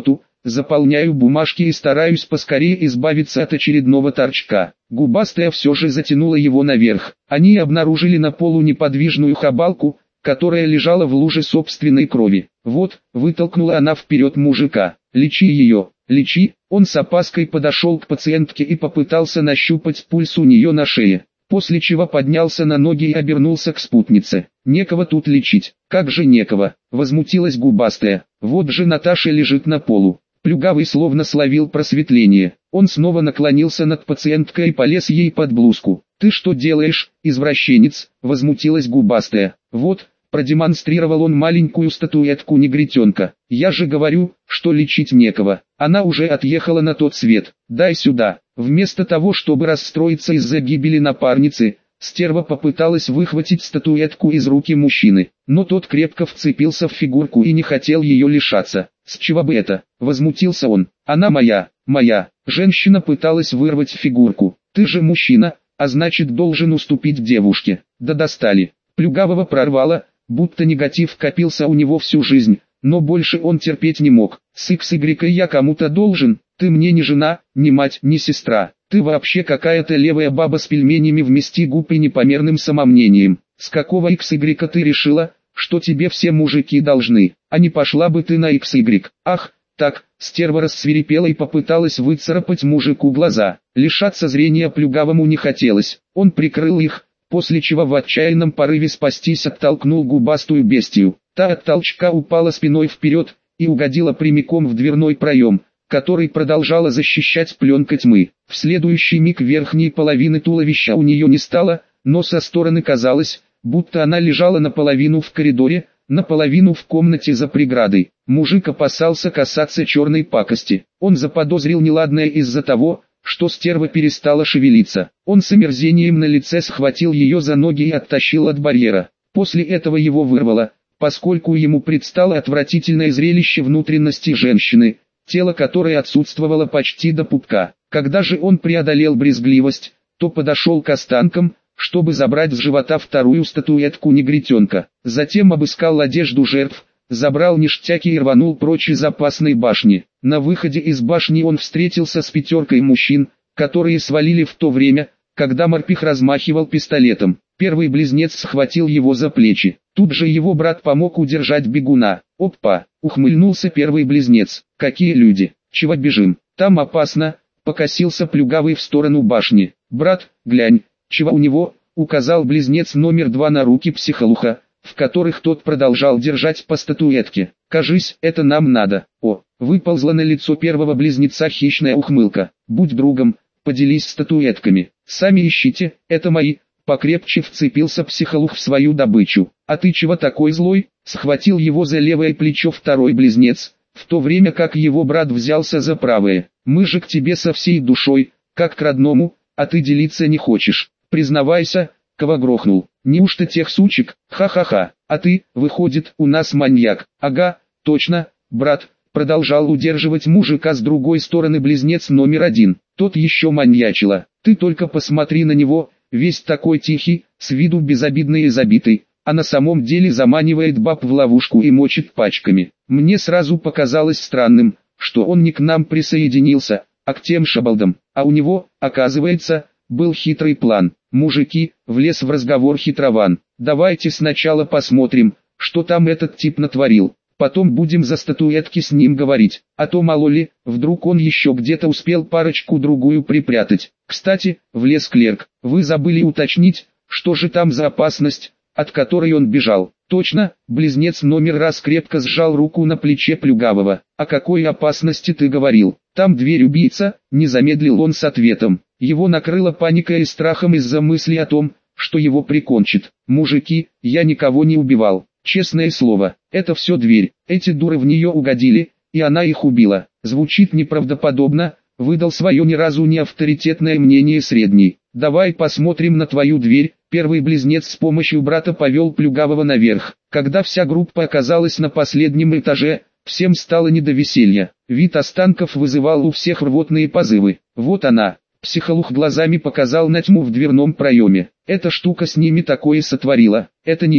заполняю бумажки и стараюсь поскорее избавиться от очередного торчка. Губастая все же затянула его наверх. Они обнаружили на полу неподвижную хабалку, которая лежала в луже собственной крови. «Вот», — вытолкнула она вперед мужика, — «лечи ее, лечи». Он с опаской подошел к пациентке и попытался нащупать пульс у нее на шее, после чего поднялся на ноги и обернулся к спутнице. «Некого тут лечить». «Как же некого?» — возмутилась губастая. «Вот же Наташа лежит на полу». Плюгавый словно словил просветление. Он снова наклонился над пациенткой и полез ей под блузку. «Ты что делаешь, извращенец?» — возмутилась губастая. «Вот», — продемонстрировал он маленькую статуэтку негритенка. «Я же говорю, что лечить некого». Она уже отъехала на тот свет. «Дай сюда». Вместо того, чтобы расстроиться из-за гибели напарницы, стерва попыталась выхватить статуэтку из руки мужчины, но тот крепко вцепился в фигурку и не хотел ее лишаться. «С чего бы это?» — возмутился он. «Она моя, моя». Женщина пыталась вырвать фигурку. «Ты же мужчина, а значит должен уступить девушке». Да достали. Плюгавого прорвало, будто негатив копился у него всю жизнь, но больше он терпеть не мог. «С икс игрек я кому-то должен, ты мне не жена, не мать, не сестра. Ты вообще какая-то левая баба с пельменями вместе губ и непомерным самомнением. С какого икс игрека ты решила, что тебе все мужики должны, а не пошла бы ты на икс игрек? Ах, так». Стерва рассвирепела и попыталась выцарапать мужику глаза. Лишаться зрения Плюгавому не хотелось. Он прикрыл их, после чего в отчаянном порыве спастись оттолкнул губастую бестию. Та от толчка упала спиной вперед и угодила прямиком в дверной проем, который продолжала защищать пленка тьмы. В следующий миг верхней половины туловища у нее не стало, но со стороны казалось, будто она лежала наполовину в коридоре, наполовину в комнате за преградой. Мужик опасался касаться черной пакости. Он заподозрил неладное из-за того, что стерва перестала шевелиться. Он с омерзением на лице схватил ее за ноги и оттащил от барьера. После этого его вырвало, поскольку ему предстало отвратительное зрелище внутренности женщины, тело которой отсутствовало почти до пупка. Когда же он преодолел брезгливость, то подошел к останкам, чтобы забрать с живота вторую статуэтку негритенка. Затем обыскал одежду жертв, забрал ништяки и рванул прочь из опасной башни. На выходе из башни он встретился с пятеркой мужчин, которые свалили в то время, когда морпех размахивал пистолетом. Первый близнец схватил его за плечи. Тут же его брат помог удержать бегуна. «Опа!» — ухмыльнулся первый близнец. «Какие люди! Чего бежим? Там опасно!» — покосился Плюгавый в сторону башни. «Брат, глянь, чего у него?» — указал близнец номер два на руки психолуха, в которых тот продолжал держать по статуэтке. «Кажись, это нам надо». О, выползла на лицо первого близнеца хищная ухмылка. «Будь другом, поделись статуэтками. Сами ищите, это мои». Покрепче вцепился психолух в свою добычу. «А ты чего такой злой?» — схватил его за левое плечо второй близнец, в то время как его брат взялся за правое. «Мы же к тебе со всей душой, как к родному, а ты делиться не хочешь. Признавайся, кого грохнул? Неужто тех сучек? Ха-ха-ха. А ты, выходит, у нас маньяк». «Ага, точно, брат», — продолжал удерживать мужика с другой стороны близнец номер один. Тот еще маньячила. «Ты только посмотри на него, весь такой тихий, с виду безобидный и забитый, а на самом деле заманивает баб в ловушку и мочит пачками. Мне сразу показалось странным, что он не к нам присоединился, а к тем шабалдам, а у него, оказывается, был хитрый план». «Мужики», — влез в разговор хитрован, — «давайте сначала посмотрим, что там этот тип натворил, потом будем за статуэтки с ним говорить, а то мало ли, вдруг он еще где-то успел парочку-другую припрятать. Кстати», — влез клерк, — «вы забыли уточнить, что же там за опасность, от которой он бежал?» «Точно», — близнец номер раз крепко сжал руку на плече Плюгавого. «О какой опасности ты говорил? Там дверь-убийца», — не замедлил он с ответом. Его накрыла паника и страхом из-за мысли о том, что его прикончит. «Мужики, я никого не убивал, честное слово, это все дверь, эти дуры в нее угодили, и она их убила». Звучит неправдоподобно, выдал свое ни разу не авторитетное мнение средний. «Давай посмотрим на твою дверь». Первый близнец с помощью брата повел Плюгавого наверх. Когда вся группа оказалась на последнем этаже, всем стало не до веселья. Вид останков вызывал у всех рвотные позывы. «Вот она». Психолух глазами показал на тьму в дверном проеме. «Эта штука с ними такое сотворила. Это не я,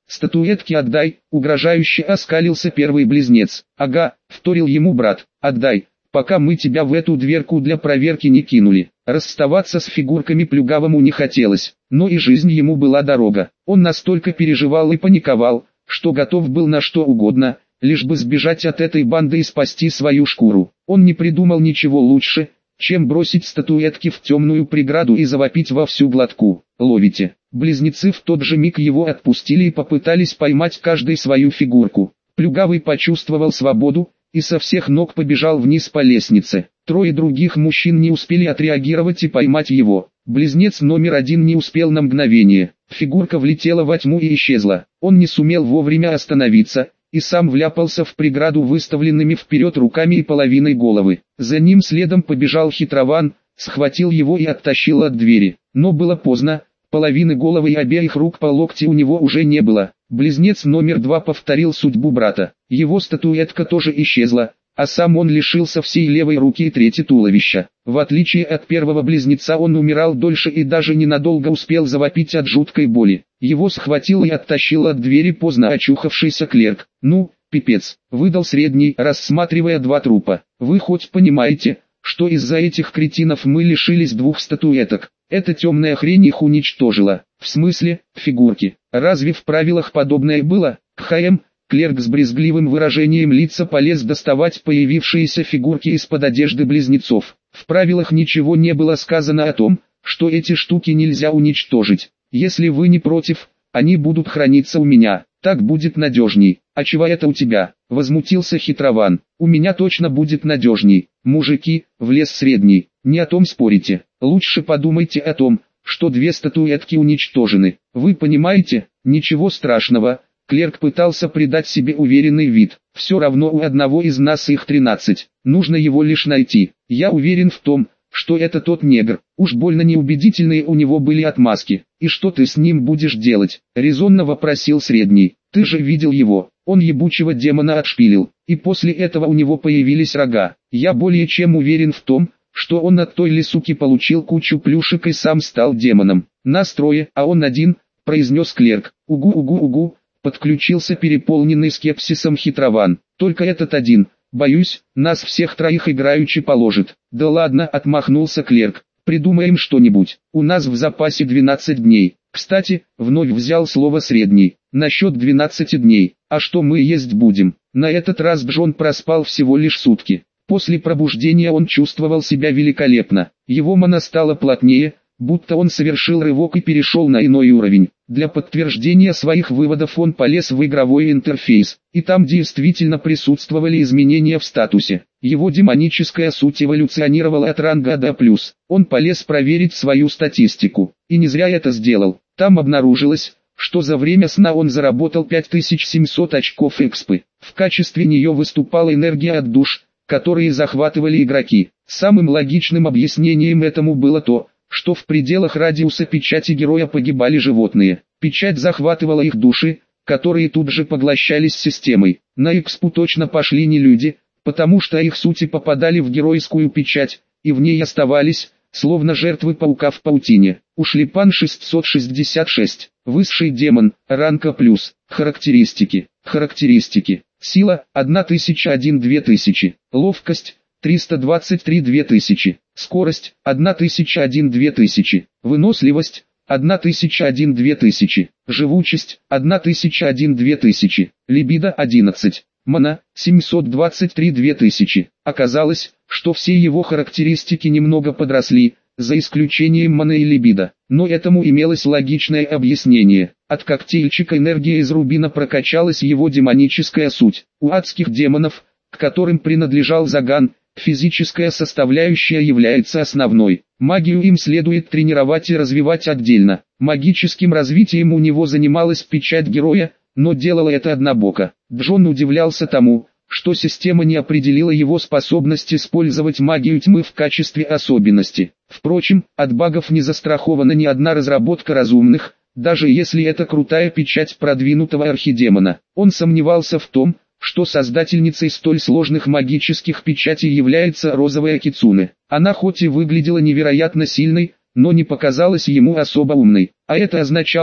«Статуэтки отдай», — угрожающе оскалился первый близнец. «Ага», — вторил ему брат, — «отдай, пока мы тебя в эту дверку для проверки не кинули». Расставаться с фигурками плюгавому не хотелось, но и жизнь ему была дорога. Он настолько переживал и паниковал, что готов был на что угодно, лишь бы сбежать от этой банды и спасти свою шкуру. Он не придумал ничего лучше, чем бросить статуэтки в темную преграду и завопить во всю глотку: «Ловите!». Близнецы в тот же миг его отпустили и попытались поймать каждый свою фигурку. Плюгавый почувствовал свободу и со всех ног побежал вниз по лестнице. Трое других мужчин не успели отреагировать и поймать его. Близнец номер один не успел на мгновение. Фигурка влетела во тьму и исчезла. Он не сумел вовремя остановиться и сам вляпался в преграду выставленными вперед руками и половиной головы. За ним следом побежал хитрован, схватил его и оттащил от двери. Но было поздно, половины головы и обеих рук по локти у него уже не было. Близнец номер два повторил судьбу брата. Его статуэтка тоже исчезла, а сам он лишился всей левой руки и трети туловища. В отличие от первого близнеца, он умирал дольше и даже ненадолго успел завопить от жуткой боли. Его схватил и оттащил от двери поздно очухавшийся клерк. «Ну, пипец», — выдал средний, рассматривая два трупа. «Вы хоть понимаете, что из-за этих кретинов мы лишились двух статуэток? Эта темная хрень их уничтожила». «В смысле, фигурки? Разве в правилах подобное было?» «Кхм». Клерк с брезгливым выражением лица полез доставать появившиеся фигурки из-под одежды близнецов. В правилах ничего не было сказано о том, что эти штуки нельзя уничтожить. Если вы не против, они будут храниться у меня, так будет надежней. А чего это у тебя? Возмутился хитрован. У меня точно будет надежней. Мужики, влез средний, не о том спорите. Лучше подумайте о том, что две статуэтки уничтожены. Вы понимаете? Ничего страшного. Клерк пытался придать себе уверенный вид. Все равно у одного из нас их тринадцать. Нужно его лишь найти. Я уверен в том, что это тот негр. Уж больно неубедительные у него были отмазки. И что ты с ним будешь делать? Резонно вопросил средний. Ты же видел его. Он ебучего демона отшпилил. И после этого у него появились рога. Я более чем уверен в том, что он от той лисуки получил кучу плюшек и сам стал демоном. Нас трое, а он один, произнес клерк. Угу-угу-угу. Подключился переполненный скепсисом хитрован. Только этот один, боюсь, нас всех троих играючи положит. Да ладно, отмахнулся клерк. Придумаем что-нибудь. У нас в запасе двенадцать дней. Кстати, вновь взял слово средний. Насчет двенадцати дней. А что мы есть будем? На этот раз Джон проспал всего лишь сутки. После пробуждения он чувствовал себя великолепно. Его мана стала плотнее, будто он совершил рывок и перешел на иной уровень. Для подтверждения своих выводов он полез в игровой интерфейс, и там действительно присутствовали изменения в статусе. Его демоническая суть эволюционировала от ранга до плюс. Он полез проверить свою статистику, и не зря это сделал. Там обнаружилось, что за время сна он заработал пять тысяч семьсот очков экспы. В качестве нее выступала энергия от душ, которые захватывали игроки. Самым логичным объяснением этому было то, что в пределах радиуса печати героя погибали животные. Печать захватывала их души, которые тут же поглощались системой. На экспу точно пошли не люди, потому что их сути попадали в геройскую печать, и в ней оставались, словно жертвы паука в паутине. Ушлепан шестьсот шестьдесят шесть. Высший демон, ранка плюс. Характеристики. Характеристики. Сила, тысяча один — две тысячи. Ловкость, триста двадцать три — две тысячи. Скорость, тысяча один — две тысячи. Выносливость, тысяча один — две тысячи. Живучесть, тысяча один — две тысячи. Либидо одиннадцать. Мана, семьсот двадцать три — две тысячи. Оказалось, что все его характеристики немного подросли, за исключением маны и либидо. Но этому имелось логичное объяснение. От коктейльчика энергия из рубина прокачалась его демоническая суть. У адских демонов, к которым принадлежал Заган, физическая составляющая является основной. Магию им следует тренировать и развивать отдельно. Магическим развитием у него занималась печать героя, но делала это однобоко. Джон удивлялся тому, что система не определила его способность использовать магию тьмы в качестве особенности. Впрочем, от багов не застрахована ни одна разработка разумных, даже если это крутая печать продвинутого архидемона. Он сомневался в том, что создательницей столь сложных магических печатей является розовая кицуне. Она хоть и выглядела невероятно сильной, но не показалась ему особо умной. А это означало,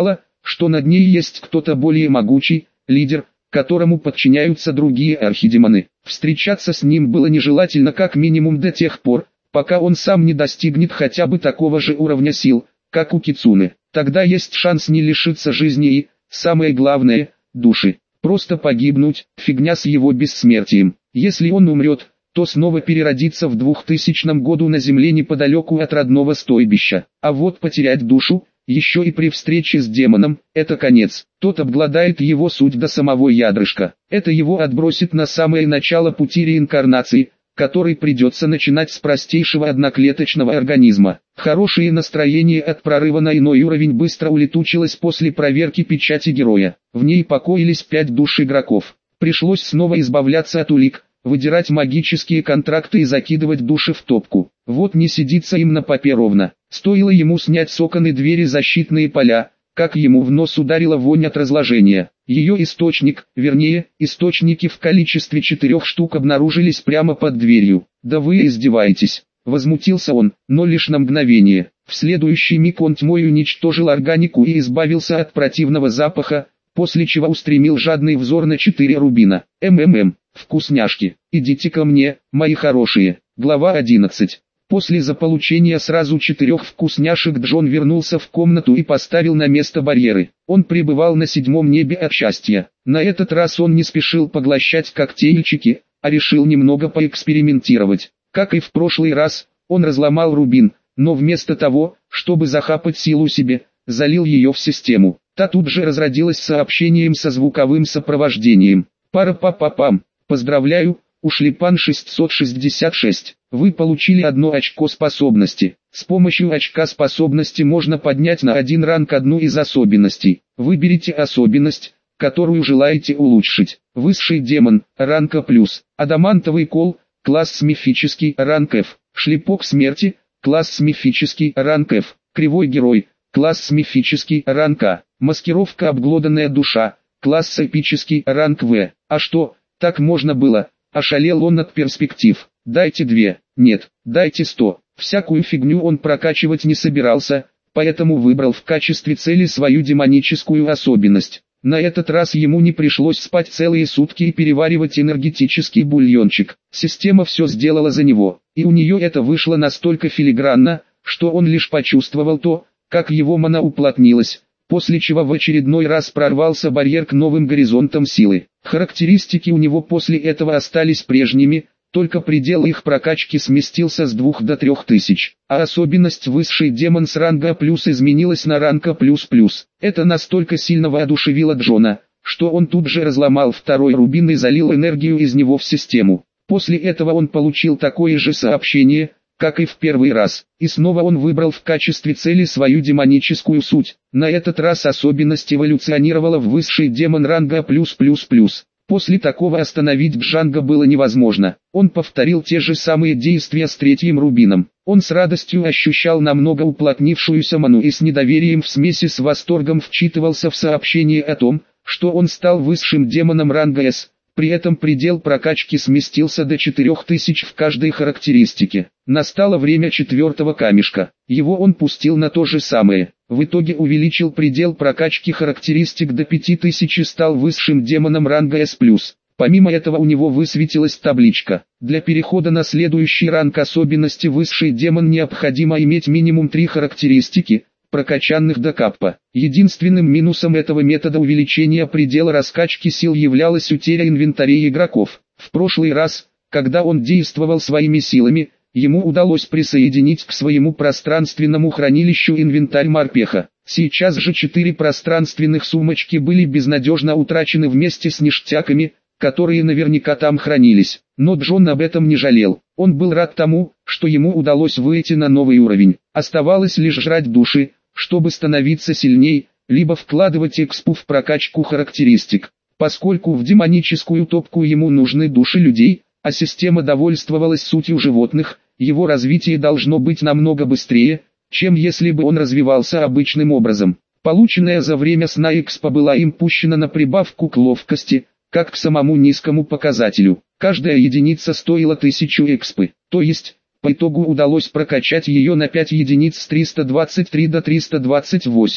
что над ней есть кто-то более могучий, лидер, которому подчиняются другие архидемоны. Встречаться с ним было нежелательно как минимум до тех пор, пока он сам не достигнет хотя бы такого же уровня сил, как у Кицуне. Тогда есть шанс не лишиться жизни и, самое главное, души. Просто погибнуть, фигня с его бессмертием. Если он умрет, то снова переродится в двухтысячном году на земле неподалеку от родного стойбища. А вот потерять душу, еще и при встрече с демоном, это конец. Тот обгладает его суть до самого ядрышка. Это его отбросит на самое начало пути реинкарнации, который придется начинать с простейшего одноклеточного организма. Хорошее настроение от прорыва на иной уровень быстро улетучилось после проверки печати героя. В ней покоились пять душ игроков. Пришлось снова избавляться от улик, выдирать магические контракты и закидывать души в топку. Вот не сидится им на попе ровно. Стоило ему снять с окон и двери защитные поля, как ему в нос ударила вонь от разложения. Ее источник, вернее, источники в количестве четырех штук обнаружились прямо под дверью. «Да вы издеваетесь!» — возмутился он, но лишь на мгновение. В следующий миг он тьмой уничтожил органику и избавился от противного запаха, после чего устремил жадный взор на четыре рубина. «МММ, вкусняшки, идите ко мне, мои хорошие». Глава одиннадцать. После заполучения сразу четырех вкусняшек Джон вернулся в комнату и поставил на место барьеры. Он пребывал на седьмом небе от счастья. На этот раз он не спешил поглощать коктейльчики, а решил немного поэкспериментировать. Как и в прошлый раз, он разломал рубин, но вместо того, чтобы захапать силу себе, залил ее в систему. Та тут же разродилась сообщением со звуковым сопровождением. Пара-па-па-пам, поздравляю, Ушлепан шестьсот шестьдесят шесть. Вы получили одно очко способности. С помощью очка способности можно поднять на один ранг одну из особенностей. Выберите особенность, которую желаете улучшить. Высший демон, ранг А+. Адамантовый кол, класс мифический, ранг F. Шлепок смерти, класс мифический, ранг F. Кривой герой, класс мифический, ранг А. Маскировка обглоданная душа, класс эпический, ранг В. А что, так можно было? Ошалел он от перспектив. Дайте две, нет, дайте сто. Всякую фигню он прокачивать не собирался, поэтому выбрал в качестве цели свою демоническую особенность. На этот раз ему не пришлось спать целые сутки и переваривать энергетический бульончик. Система все сделала за него, и у нее это вышло настолько филигранно, что он лишь почувствовал то, как его мана уплотнилась, после чего в очередной раз прорвался барьер к новым горизонтам силы. Характеристики у него после этого остались прежними, только предел их прокачки сместился с двух до трех тысяч, а особенность высший демон с ранга А+ изменилась на ранг А++. Это настолько сильно воодушевило Джона, что он тут же разломал второй рубин и залил энергию из него в систему. После этого он получил такое же сообщение, как и в первый раз, и снова он выбрал в качестве цели свою демоническую суть. На этот раз особенность эволюционировала в высший демон ранга А+++. После такого остановить Джанго было невозможно. Он повторил те же самые действия с третьим рубином. Он с радостью ощущал намного уплотнившуюся ману и с недоверием в смеси с восторгом вчитывался в сообщение о том, что он стал высшим демоном ранга С. При этом предел прокачки сместился до четырёх тысяч в каждой характеристике. Настало время четвертого камешка. Его он пустил на то же самое. В итоге увеличил предел прокачки характеристик до пяти тысяч и стал высшим демоном ранга С+. Помимо этого у него высветилась табличка. Для перехода на следующий ранг особенности высший демон необходимо иметь минимум три характеристики, прокачанных до каппа. Единственным минусом этого метода увеличения предела раскачки сил являлась утеря инвентаря игроков. В прошлый раз, когда он действовал своими силами, ему удалось присоединить к своему пространственному хранилищу инвентарь морпеха. Сейчас же четыре пространственных сумочки были безнадежно утрачены вместе с ништяками, которые наверняка там хранились. Но Джон об этом не жалел. Он был рад тому, что ему удалось выйти на новый уровень. Оставалось лишь жрать души, чтобы становиться сильней, либо вкладывать экспу в прокачку характеристик. Поскольку в демоническую топку ему нужны души людей, а система довольствовалась сутью животных, его развитие должно быть намного быстрее, чем если бы он развивался обычным образом. Полученная за время сна экспа была им пущена на прибавку к ловкости, как к самому низкому показателю. Каждая единица стоила тысячу экспы, то есть, по итогу удалось прокачать ее на пять единиц с триста двадцать три до триста двадцать восемь.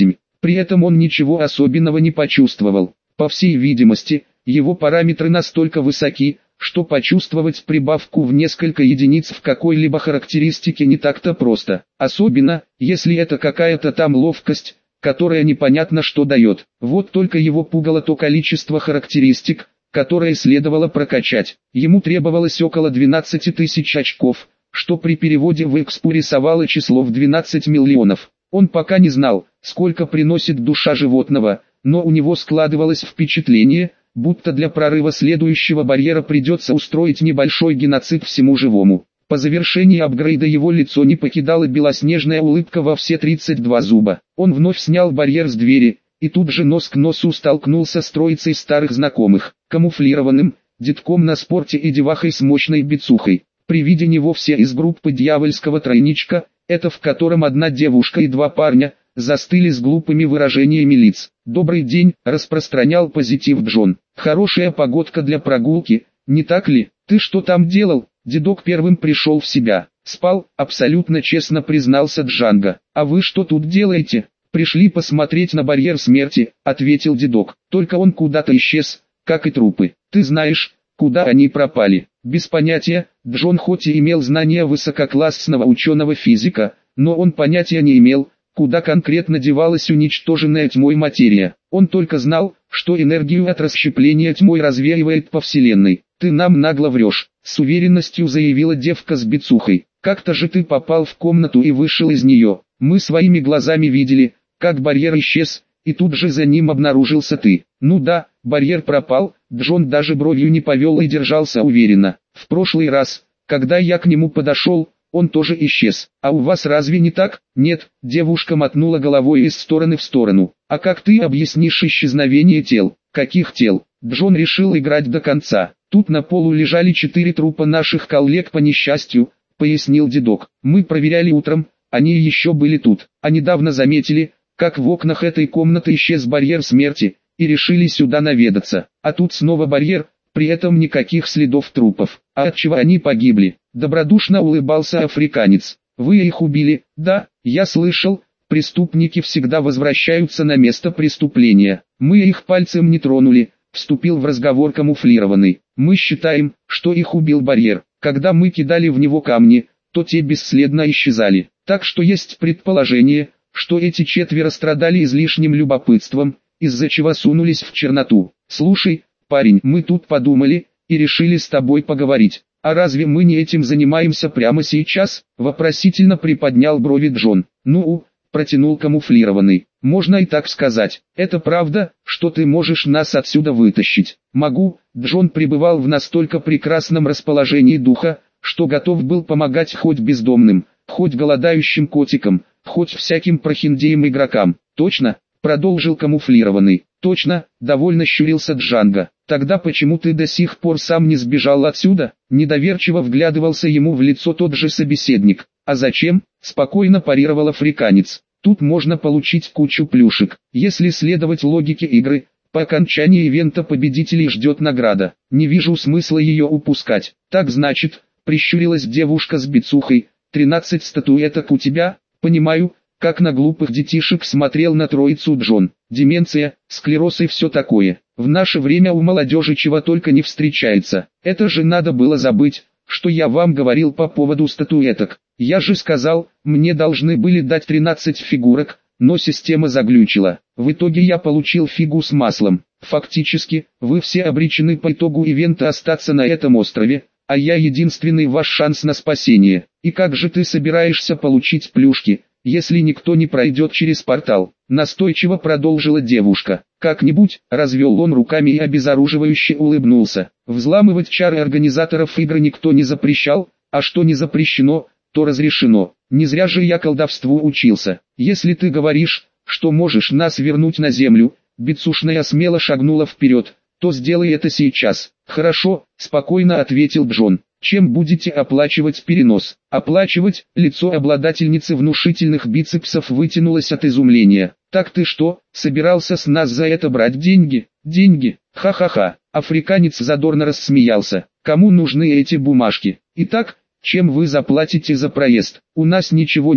При этом он ничего особенного не почувствовал. По всей видимости, его параметры настолько высоки, что почувствовать прибавку в несколько единиц в какой-либо характеристике не так-то просто. Особенно, если это какая-то там ловкость, которая непонятно что дает. Вот только его пугало то количество характеристик, которое следовало прокачать. Ему требовалось около двенадцати тысяч очков, что при переводе в экспу рисовало число в двенадцать миллионов. Он пока не знал, сколько приносит душа животного, но у него складывалось впечатление, будто для прорыва следующего барьера придется устроить небольшой геноцид всему живому. По завершении апгрейда его лицо не покидала белоснежная улыбка во все тридцать два зуба. Он вновь снял барьер с двери, и тут же нос к носу столкнулся с троицей старых знакомых, камуфлированным, детком на спорте и девахой с мощной бицухой. При виде него все из группы дьявольского тройничка, это в котором одна девушка и два парня, застыли с глупыми выражениями лиц. «Добрый день», — распространял позитив Джон. «Хорошая погодка для прогулки, не так ли? Ты что там делал?» Дедок первым пришел в себя. «Спал», — абсолютно честно признался Джанго. «А вы что тут делаете?» «Пришли посмотреть на барьер смерти», — ответил дедок. «Только он куда-то исчез, как и трупы. Ты знаешь, куда они пропали?» Без понятия. Джон хоть и имел знания высококлассного ученого-физика, но он понятия не имел, куда конкретно девалась уничтоженная тьмой материя. Он только знал, что энергию от расщепления тьмой развеивает по вселенной. «Ты нам нагло врешь», — с уверенностью заявила девка с бицухой. «Как-то же ты попал в комнату и вышел из нее. Мы своими глазами видели, как барьер исчез, и тут же за ним обнаружился ты». «Ну да, барьер пропал», Джон даже бровью не повел и держался уверенно. «В прошлый раз, когда я к нему подошел, он тоже исчез. А у вас разве не так?» «Нет», девушка мотнула головой из стороны в сторону. «А как ты объяснишь исчезновение тел?» «Каких тел?» Джон решил играть до конца. «Тут на полу лежали четыре трупа наших коллег по несчастью», пояснил дедок. «Мы проверяли утром, они еще были тут, а недавно заметили, как в окнах этой комнаты исчез барьер смерти, и решили сюда наведаться. А тут снова барьер, при этом никаких следов трупов. А от чего они погибли?» Добродушно улыбался африканец. «Вы их убили?» «Да, я слышал, преступники всегда возвращаются на место преступления. Мы их пальцем не тронули», вступил в разговор камуфлированный. «Мы считаем, что их убил барьер. Когда мы кидали в него камни, то те бесследно исчезали. Так что есть предположение, что эти четверо страдали излишним любопытством, из-за чего сунулись в черноту. Слушай, парень, мы тут подумали, и решили с тобой поговорить. А разве мы не этим занимаемся прямо сейчас?» Вопросительно приподнял брови Джон. «Ну, протянул камуфлированный. «Можно и так сказать. Это правда, что ты можешь нас отсюда вытащить?» «Могу». Джон пребывал в настолько прекрасном расположении духа, что готов был помогать хоть бездомным, хоть голодающим котикам, хоть всяким прохиндеям игрокам. «Точно?» Продолжил камуфлированный. «Точно», довольно щурился Джанго. «Тогда почему ты до сих пор сам не сбежал отсюда?» Недоверчиво вглядывался ему в лицо тот же собеседник. «А зачем?» Спокойно парировал африканец. «Тут можно получить кучу плюшек. Если следовать логике игры, по окончании ивента победителей ждет награда. Не вижу смысла ее упускать». «Так значит», прищурилась девушка с бицухой, тринадцать статуэток у тебя?» «Понимаю». Как на глупых детишек смотрел на троицу Джон. «Деменция, склероз и все такое. В наше время у молодежи чего только не встречается. Это же надо было забыть, что я вам говорил по поводу статуэток. Я же сказал, мне должны были дать тринадцать фигурок, но система заглючила. В итоге я получил фигу с маслом. Фактически, вы все обречены по итогу ивента остаться на этом острове, а я единственный ваш шанс на спасение. И как же ты собираешься получить плюшки, если никто не пройдет через портал?» Настойчиво продолжила девушка. «Как-нибудь», развел он руками и обезоруживающе улыбнулся. «Взламывать чары организаторов игры никто не запрещал, а что не запрещено, то разрешено. Не зря же я колдовству учился. Если ты говоришь, что можешь нас вернуть на землю», бицушная смело шагнула вперед, «то сделай это сейчас». «Хорошо», спокойно ответил Джон. «Чем будете оплачивать перенос?» «Оплачивать?» Лицо обладательницы внушительных бицепсов вытянулось от изумления. «Так ты что, собирался с нас за это брать деньги?» «Деньги? Ха-ха-ха!» Африканец задорно рассмеялся. «Кому нужны эти бумажки? Итак, чем вы заплатите за проезд?» «У нас ничего нет»,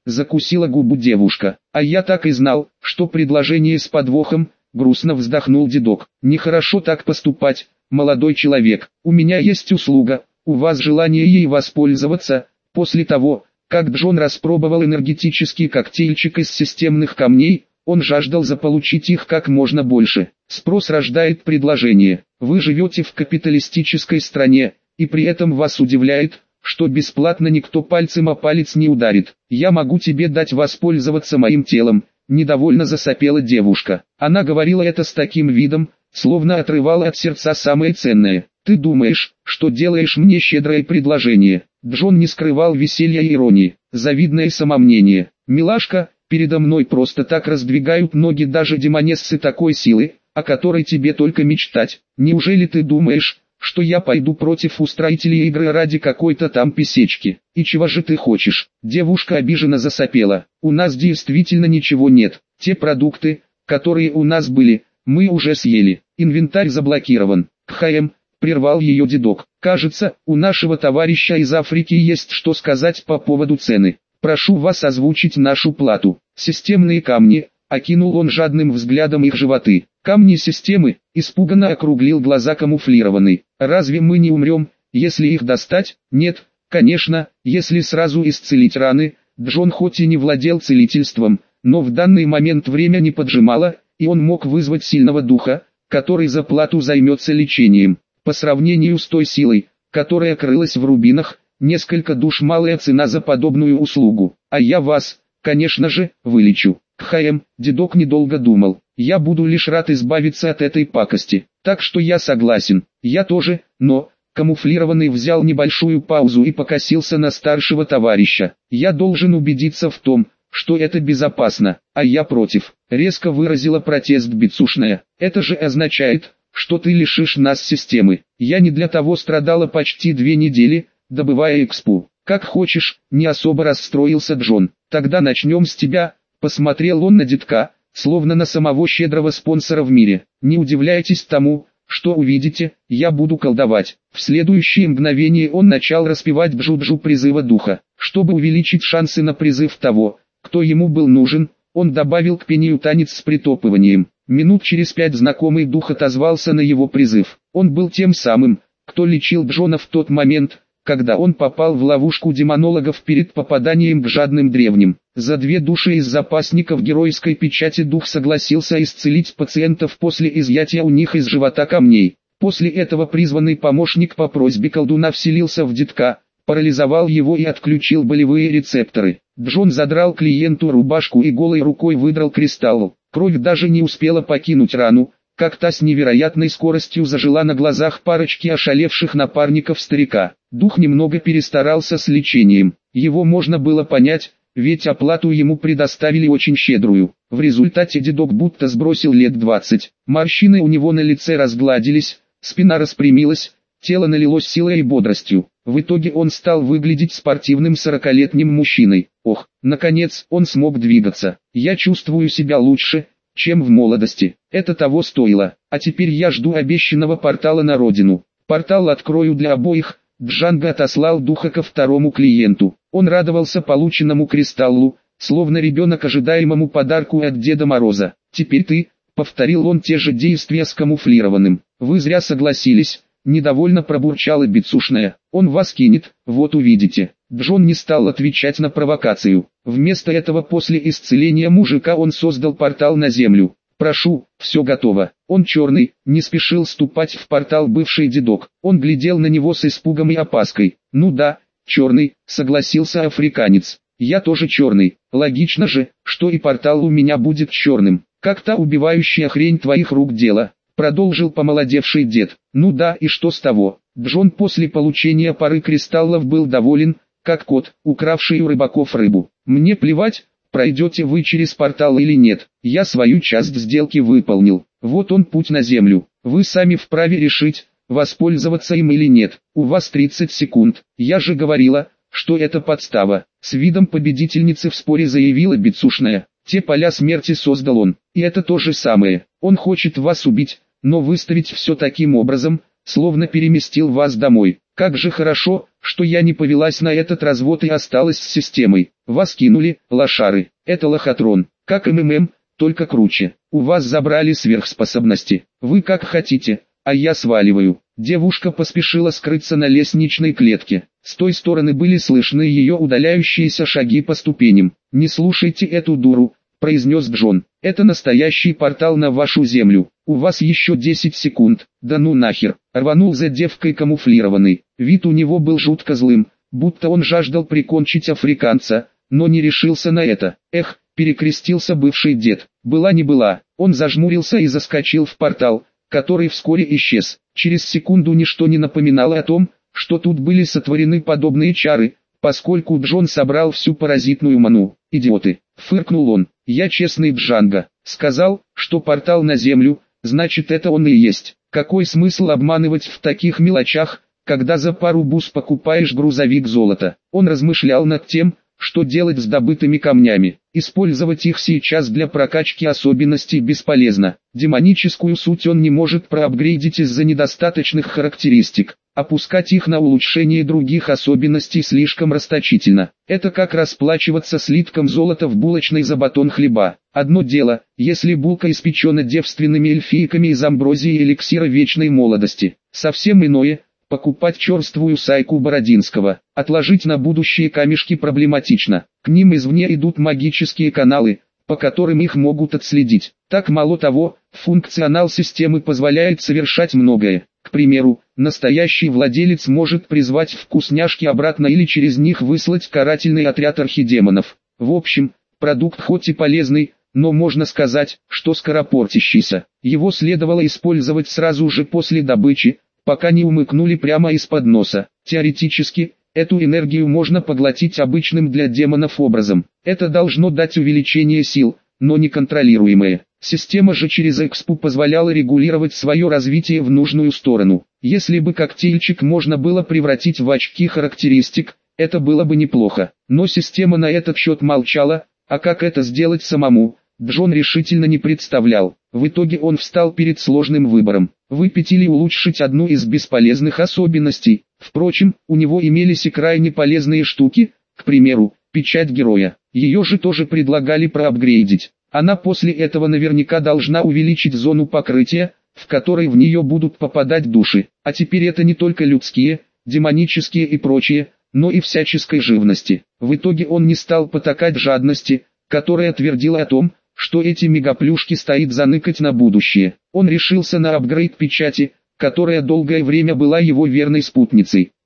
закусила губу девушка. А я так и знал, что предложение с подвохом, грустно вздохнул дедок. Нехорошо так поступать, молодой человек. У меня есть услуга, у вас желание ей воспользоваться. После того, как Джон распробовал энергетический коктейльчик из системных камней, он жаждал заполучить их как можно больше. Спрос рождает предложение. Вы живете в капиталистической стране, и при этом вас удивляет, что бесплатно никто пальцем о палец не ударит. Я могу тебе дать воспользоваться моим телом, недовольно засопела девушка. Она говорила это с таким видом, словно отрывала от сердца самое ценное. Ты думаешь, что делаешь мне щедрое предложение? Джон не скрывал веселья и иронии. Завидное самомнение. Милашка, передо мной просто так раздвигают ноги даже демонессы такой силы, о которой тебе только мечтать. Неужели ты думаешь, что я пойду против устроителей игры ради какой-то там писечки? И чего же ты хочешь? Девушка обиженно засопела. У нас действительно ничего нет. Те продукты, которые у нас были, мы уже съели. Инвентарь заблокирован. Кхм, прервал ее дедок. Кажется, у нашего товарища из Африки есть что сказать по поводу цены. Прошу вас озвучить нашу плату. Системные камни, окинул он жадным взглядом их животы. Камни системы, испуганно округлил глаза камуфлированный. Разве мы не умрем, если их достать? Нет, конечно, если сразу исцелить раны. Джон хоть и не владел целительством, но в данный момент время не поджимало, и он мог вызвать сильного духа, который за плату займется лечением. По сравнению с той силой, которая крылась в рубинах, несколько душ малая цена за подобную услугу. А я вас, конечно же, вылечу. Кхм, дедок недолго думал. Я буду лишь рад избавиться от этой пакости. Так что я согласен. Я тоже, но... Камуфлированный взял небольшую паузу и покосился на старшего товарища. Я должен убедиться в том, что это безопасно, а я против. Резко выразила протест Бицушная. Это же означает, что ты лишишь нас системы. Я не для того страдала почти две недели, добывая экспу. Как хочешь, не особо расстроился Джон. Тогда начнем с тебя. Посмотрел он на дедка, словно на самого щедрого спонсора в мире. Не удивляйтесь тому, что увидите, я буду колдовать. В следующее мгновение он начал распевать бжу-бжу призыва духа. Чтобы увеличить шансы на призыв того, кто ему был нужен, он добавил к пению танец с притопыванием. Минут через пять знакомый дух отозвался на его призыв. Он был тем самым, кто лечил Джона в тот момент, когда он попал в ловушку демонологов перед попаданием к жадным древним. За две души из запасников геройской печати дух согласился исцелить пациентов после изъятия у них из живота камней. После этого призванный помощник по просьбе колдуна вселился в дедка, парализовал его и отключил болевые рецепторы. Джон задрал клиенту рубашку и голой рукой выдрал кристалл. Кровь даже не успела покинуть рану, как та с невероятной скоростью зажила на глазах парочки ошалевших напарников старика. Дух немного перестарался с лечением. Его можно было понять, ведь оплату ему предоставили очень щедрую. В результате дедок будто сбросил лет двадцать. Морщины у него на лице разгладились, спина распрямилась, тело налилось силой и бодростью. В итоге он стал выглядеть спортивным сорокалетним мужчиной. Ох, наконец он смог двигаться. Я чувствую себя лучше, чем в молодости. Это того стоило. А теперь я жду обещанного портала на родину. Портал открою для обоих. Джанго отослал духа ко второму клиенту. Он радовался полученному кристаллу, словно ребенок ожидаемому подарку от Деда Мороза. «Теперь ты», — повторил он те же действия с камуфлированным. «Вы зря согласились», — недовольно пробурчала Бицушная. «Он вас кинет, вот увидите». Джон не стал отвечать на провокацию. Вместо этого после исцеления мужика он создал портал на землю. «Прошу, все готово». Он черный, не спешил ступать в портал бывший дедок. Он глядел на него с испугом и опаской. «Ну да, черный», согласился африканец. «Я тоже черный. Логично же, что и портал у меня будет черным. Как та убивающая хрень твоих рук дело», продолжил помолодевший дед. «Ну да, и что с того?» Джон после получения пары кристаллов был доволен, как кот, укравший у рыбаков рыбу. «Мне плевать, пройдете вы через портал или нет, я свою часть сделки выполнил. Вот он путь на землю. Вы сами вправе решить, воспользоваться им или нет. У вас тридцать секунд. Я же говорила, что это подстава». С видом победительницы в споре заявила Бицушная. «Те поля смерти создал он, и это то же самое. Он хочет вас убить, но выставить все таким образом, словно переместил вас домой. Как же хорошо, что я не повелась на этот развод и осталась с системой. Вас кинули, лошары. Это лохотрон. Как МММ, только круче. У вас забрали сверхспособности. Вы как хотите, а я сваливаю. Девушка поспешила скрыться на лестничной клетке. С той стороны были слышны ее удаляющиеся шаги по ступеням. «Не слушайте эту дуру», — произнес Джон. «Это настоящий портал на вашу землю. У вас еще десять секунд». «Да ну нахер», — рванул за девкой камуфлированный. Вид у него был жутко злым, будто он жаждал прикончить африканца, но не решился на это. «Эх», — перекрестился бывший дед. Была не была. Он зажмурился и заскочил в портал, который вскоре исчез. Через секунду ничто не напоминало о том, что тут были сотворены подобные чары, поскольку Джон собрал всю паразитную ману. «Идиоты!» — фыркнул он. «Я честный Джанго. Сказал, что портал на землю, значит это он и есть. Какой смысл обманывать в таких мелочах, когда за пару бус покупаешь грузовик золота?» Он размышлял над тем, что делать с добытыми камнями. Использовать их сейчас для прокачки особенностей бесполезно. Демоническую суть он не может проапгрейдить из-за недостаточных характеристик. Опускать их на улучшение других особенностей слишком расточительно. Это как расплачиваться слитком золота в булочной за батон хлеба. Одно дело, если булка испечена девственными эльфийками из амброзии и эликсира вечной молодости. Совсем иное – покупать черствую сайку Бородинского. Отложить на будущее камешки проблематично. К ним извне идут магические каналы, по которым их могут отследить. Так мало того, функционал системы позволяет совершать многое. К примеру, настоящий владелец может призвать вкусняшки обратно или через них выслать карательный отряд архидемонов. В общем, продукт хоть и полезный, но можно сказать, что скоропортящийся. Его следовало использовать сразу же после добычи, пока не умыкнули прямо из-под носа. Теоретически, эту энергию можно поглотить обычным для демонов образом. Это должно дать увеличение сил, но неконтролируемое. Система же через экспу позволяла регулировать свое развитие в нужную сторону. Если бы коктейльчик можно было превратить в очки характеристик, это было бы неплохо. Но система на этот счет молчала, а как это сделать самому, Джон решительно не представлял. В итоге он встал перед сложным выбором. Выпить или улучшить одну из бесполезных особенностей. Впрочем, у него имелись и крайне полезные штуки, к примеру, печать героя. Ее же тоже предлагали проапгрейдить. Она после этого наверняка должна увеличить зону покрытия, в которой в нее будут попадать души. А теперь это не только людские, демонические и прочие, но и всяческой живности. В итоге он не стал потакать жадности, которая твердила о том, что эти мегаплюшки стоит заныкать на будущее. Он решился на апгрейд печати, которая долгое время была его верной спутницей.